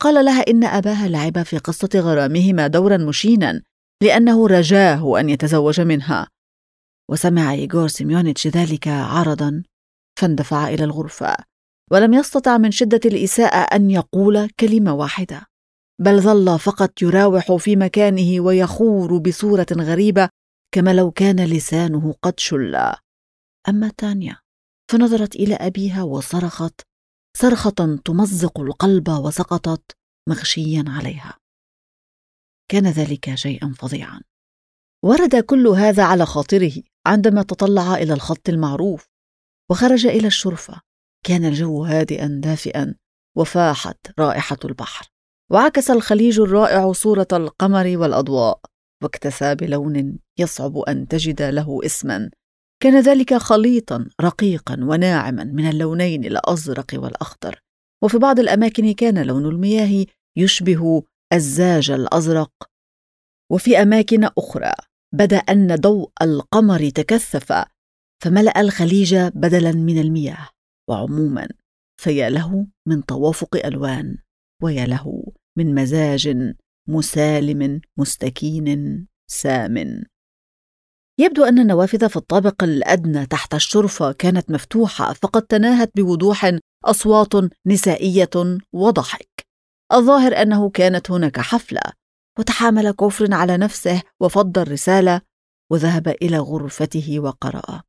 قال لها إن أباها لعب في قصة غرامهما دورا مشينا لأنه رجاه أن يتزوج منها. وسمع إيغور سيميونيتش ذلك عرضا فاندفع إلى الغرفة، ولم يستطع من شدة الإساءة أن يقول كلمة واحدة، بل ظل فقط يراوح في مكانه ويخور بصورة غريبة كما لو كان لسانه قد شل. أما تانيا فنظرت إلى أبيها وصرخت صرخة تمزق القلب وسقطت مغشيا عليها. كان ذلك شيئا فظيعا. ورد كل هذا على خاطره عندما تطلع إلى الخط المعروف وخرج إلى الشرفة. كان الجو هادئا دافئا وفاحت رائحة البحر، وعكس الخليج الرائع صورة القمر والأضواء، واكتسى بلون يصعب أن تجد له اسما. كان ذلك خليطا رقيقا وناعما من اللونين الأزرق والأخضر، وفي بعض الأماكن كان لون المياه يشبه الزاج الأزرق، وفي أماكن أخرى بدا أن ضوء القمر تكثف فملأ الخليج بدلا من المياه. وعموما فيا له من توافق ألوان، ويا له من مزاج مسالم مستكين سامن. يبدو أن النوافذ في الطابق الأدنى تحت الشرفة كانت مفتوحة، فقد تناهت بوضوح أصوات نسائية وضحك. الظاهر أنه كانت هناك حفلة. وتحامل كوفرن على نفسه وفض الرسالة وذهب إلى غرفته وقرأ: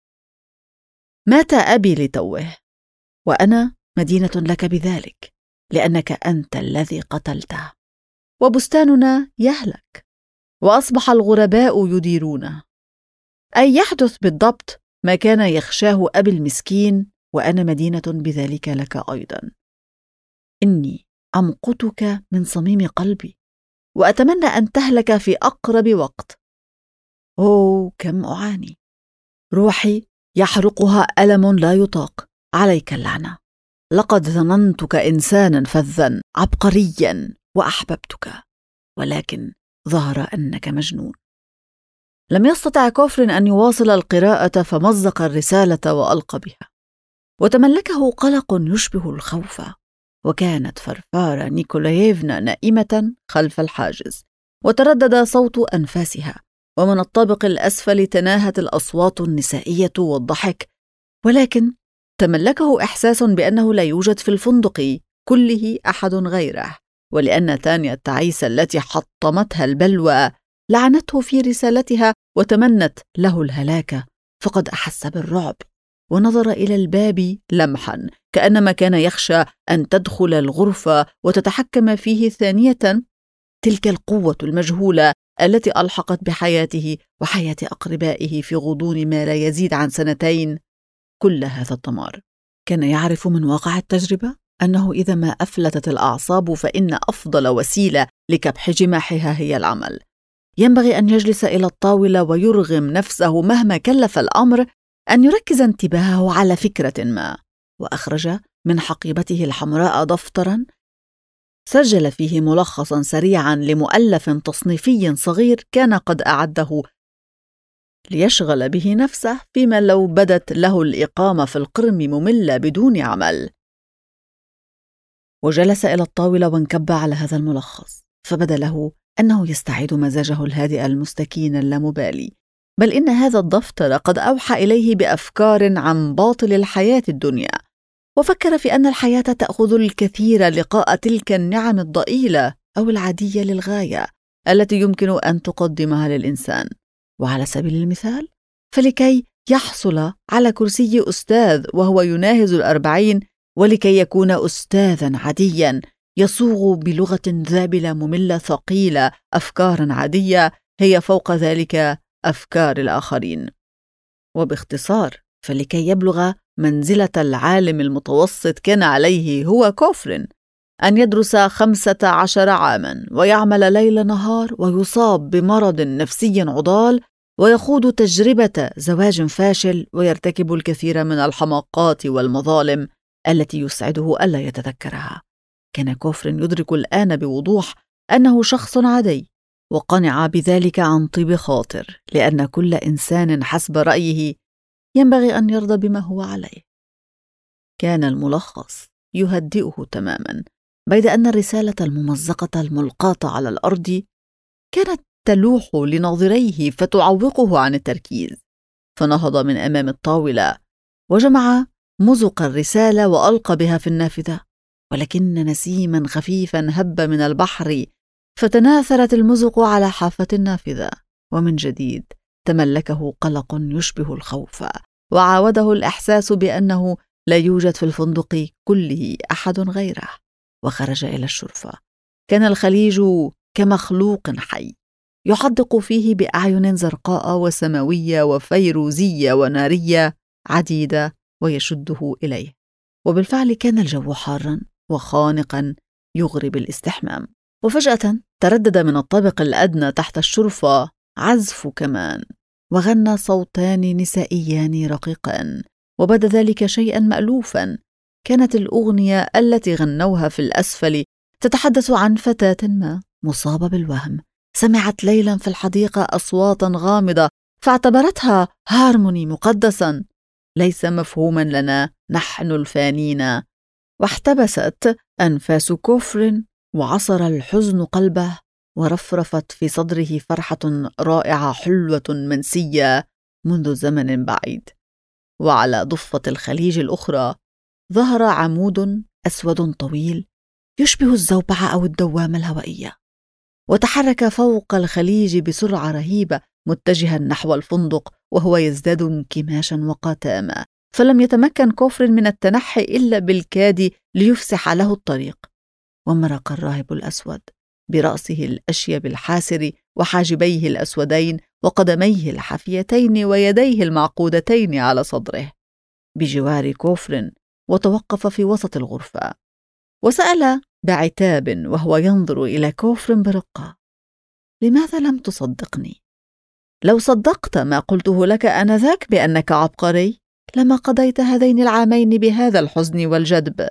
مات أبي لتوه، وأنا مدينة لك بذلك لأنك أنت الذي قتلته، وبستاننا يهلك، وأصبح الغرباء يديرونه. أي يحدث بالضبط ما كان يخشاه أبي المسكين، وأنا مدينة بذلك لك أيضا. إني أمقتك من صميم قلبي، وأتمنى أن تهلك في أقرب وقت. أوه كم أعاني، روحي يحرقها ألم لا يطاق. عليك اللعنة، لقد ظننتك إنسانا فذا عبقريا وأحببتك، ولكن ظهر أنك مجنون. لم يستطع كوفرن أن يواصل القراءة، فمزق الرسالة وألقى بها، وتملكه قلق يشبه الخوف. وكانت فرفارة نيكولاييفنا نائمة خلف الحاجز، وتردد صوت أنفاسها، ومن الطابق الأسفل تناهت الأصوات النسائية والضحك. ولكن تملكه إحساس بأنه لا يوجد في الفندق كله أحد غيره، ولأن تانيا التعيسة التي حطمتها البلوى لعنته في رسالتها وتمنت له الهلاك، فقد أحس بالرعب ونظر إلى الباب لمحا، كأنما كان يخشى أن تدخل الغرفة وتتحكم فيه ثانية تلك القوة المجهولة التي ألحقت بحياته وحياة أقربائه في غضون ما لا يزيد عن 2 كل هذا الدمار. كان يعرف من واقع التجربة أنه إذا ما أفلتت الأعصاب فإن أفضل وسيلة لكبح جماحها هي العمل. ينبغي أن يجلس إلى الطاولة ويرغم نفسه مهما كلف الأمر أن يركز انتباهه على فكرة ما. وأخرج من حقيبته الحمراء دفترا سجل فيه ملخصا سريعا لمؤلف تصنيفي صغير كان قد أعده ليشغل به نفسه فيما لو بدت له الإقامة في القرم مملة بدون عمل. وجلس إلى الطاولة وانكب على هذا الملخص، فبدا له أنه يستعيد مزاجه الهادئ المستكين اللامبالي، بل إن هذا الدفتر قد أوحى إليه بأفكار عن باطل الحياة الدنيا، وفكر في أن الحياة تأخذ الكثير لقاء تلك النعم الضئيلة أو العادية للغاية التي يمكن أن تقدمها للإنسان. وعلى سبيل المثال، فلكي يحصل على كرسي أستاذ وهو يناهز 40، ولكي يكون أستاذا عاديا يصوغ بلغة ذابلة مملة ثقيلة أفكارا عادية هي فوق ذلك أفكار الآخرين. وباختصار، فلكي يبلغ منزلة العالم المتوسط كان عليه هو كوفرن أن يدرس 15 عاما ويعمل ليل نهار ويصاب بمرض نفسي عضال ويخوض تجربة زواج فاشل ويرتكب الكثير من الحماقات والمظالم التي يسعده ألا يتذكرها. كان كوفرن يدرك الآن بوضوح أنه شخص عادي، وقنع بذلك عن طيب خاطر، لأن كل إنسان حسب رأيه ينبغي أن يرضى بما هو عليه. كان الملخص يهدئه تماما، بيد أن الرسالة الممزقة الملقاة على الأرض كانت تلوح لناظريه فتعوقه عن التركيز، فنهض من أمام الطاولة وجمع مزق الرسالة وألقى بها في النافذة، ولكن نسيما خفيفا هب من البحر فتناثرت المزق على حافة النافذة، ومن جديد تملكه قلق يشبه الخوف، وعاوده الإحساس بأنه لا يوجد في الفندق كله أحد غيره، وخرج إلى الشرفة. كان الخليج كمخلوق حي يحدق فيه بأعين زرقاء وسماوية وفيروزية ونارية عديدة ويشده إليه، وبالفعل كان الجو حارا وخانقا يغري بالاستحمام. وفجأة تردد من الطابق الأدنى تحت الشرفة عزف كمان، وغنى صوتان نسائيان رقيقان، وبدا ذلك شيئا مألوفا. كانت الأغنية التي غنوها في الأسفل تتحدث عن فتاة ما مصابة بالوهم سمعت ليلا في الحديقة أصواتا غامضة فاعتبرتها هارموني مقدسا ليس مفهوما لنا نحن الفانين. واحتبست أنفاس كوفرين وعصر الحزن قلبه، ورفرفت في صدره فرحة رائعة حلوة منسية منذ زمن بعيد. وعلى ضفة الخليج الأخرى ظهر عمود أسود طويل يشبه الزوبعة أو الدوامة الهوائية، وتحرك فوق الخليج بسرعة رهيبة متجها نحو الفندق وهو يزداد انكماشا وقتاما، فلم يتمكن كوفرين من التنحي إلا بالكاد ليفسح له الطريق. ومرق الراهب الأسود برأسه الأشيب الحاسر وحاجبيه الأسودين وقدميه الحافيتين ويديه المعقودتين على صدره بجوار كوفرين، وتوقف في وسط الغرفة وسأل بعتاب وهو ينظر إلى كوفرين برقة: لماذا لم تصدقني؟ لو صدقت ما قلته لك آنذاك بأنك عبقري لما قضيت هذين العامين بهذا الحزن والجدب.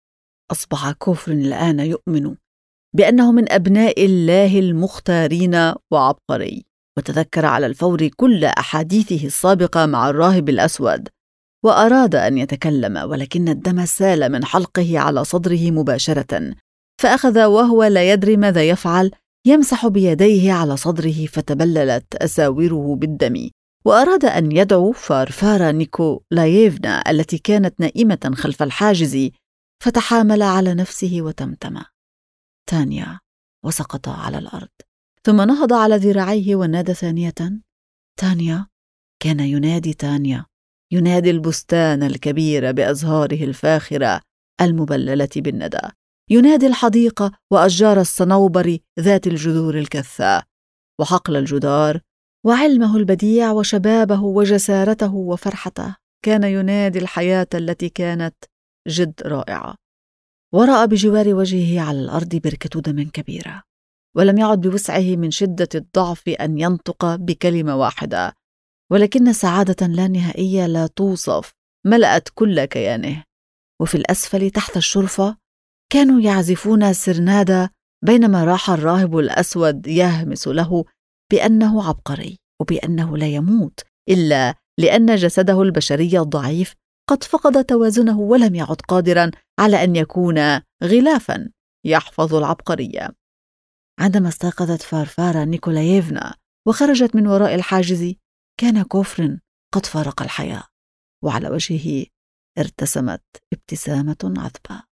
أصبح كوفرين الآن يؤمن بأنه من أبناء الله المختارين وعبقري، وتذكر على الفور كل أحاديثه السابقة مع الراهب الأسود، وأراد أن يتكلم ولكن الدم سال من حلقه على صدره مباشرة، فأخذ وهو لا يدري ماذا يفعل يمسح بيديه على صدره فتبللت أساوره بالدم، وأراد أن يدعو فارفارا نيكولاييفنا التي كانت نائمة خلف الحاجز، فتحامل على نفسه وتمتم: تانيا، وسقط على الأرض. ثم نهض على ذراعيه ونادى ثانية: تانيا. كان ينادي تانيا، ينادي البستان الكبير بأزهاره الفاخرة المبللة بالندى، ينادي الحديقة وأشجار الصنوبر ذات الجذور الكثة وحقل الجدار، وعلمه البديع وشبابه وجسارته وفرحته. كان ينادي الحياة التي كانت جد رائعة. ورأى بجوار وجهه على الأرض بركة دم كبيرة، ولم يعد بوسعه من شدة الضعف أن ينطق بكلمة واحدة، ولكن سعادة لا نهائية لا توصف ملأت كل كيانه. وفي الأسفل تحت الشرفة كانوا يعزفون سرنادا، بينما راح الراهب الأسود يهمس له بأنه عبقري وبأنه لا يموت إلا لأن جسده البشري الضعيف قد فقد توازنه ولم يعد قادرا على أن يكون غلافا يحفظ العبقرية. عندما استيقظت فارفارا نيكولاييفنا وخرجت من وراء الحاجز كان كوفرين قد فارق الحياة، وعلى وجهه ارتسمت ابتسامة عذبة.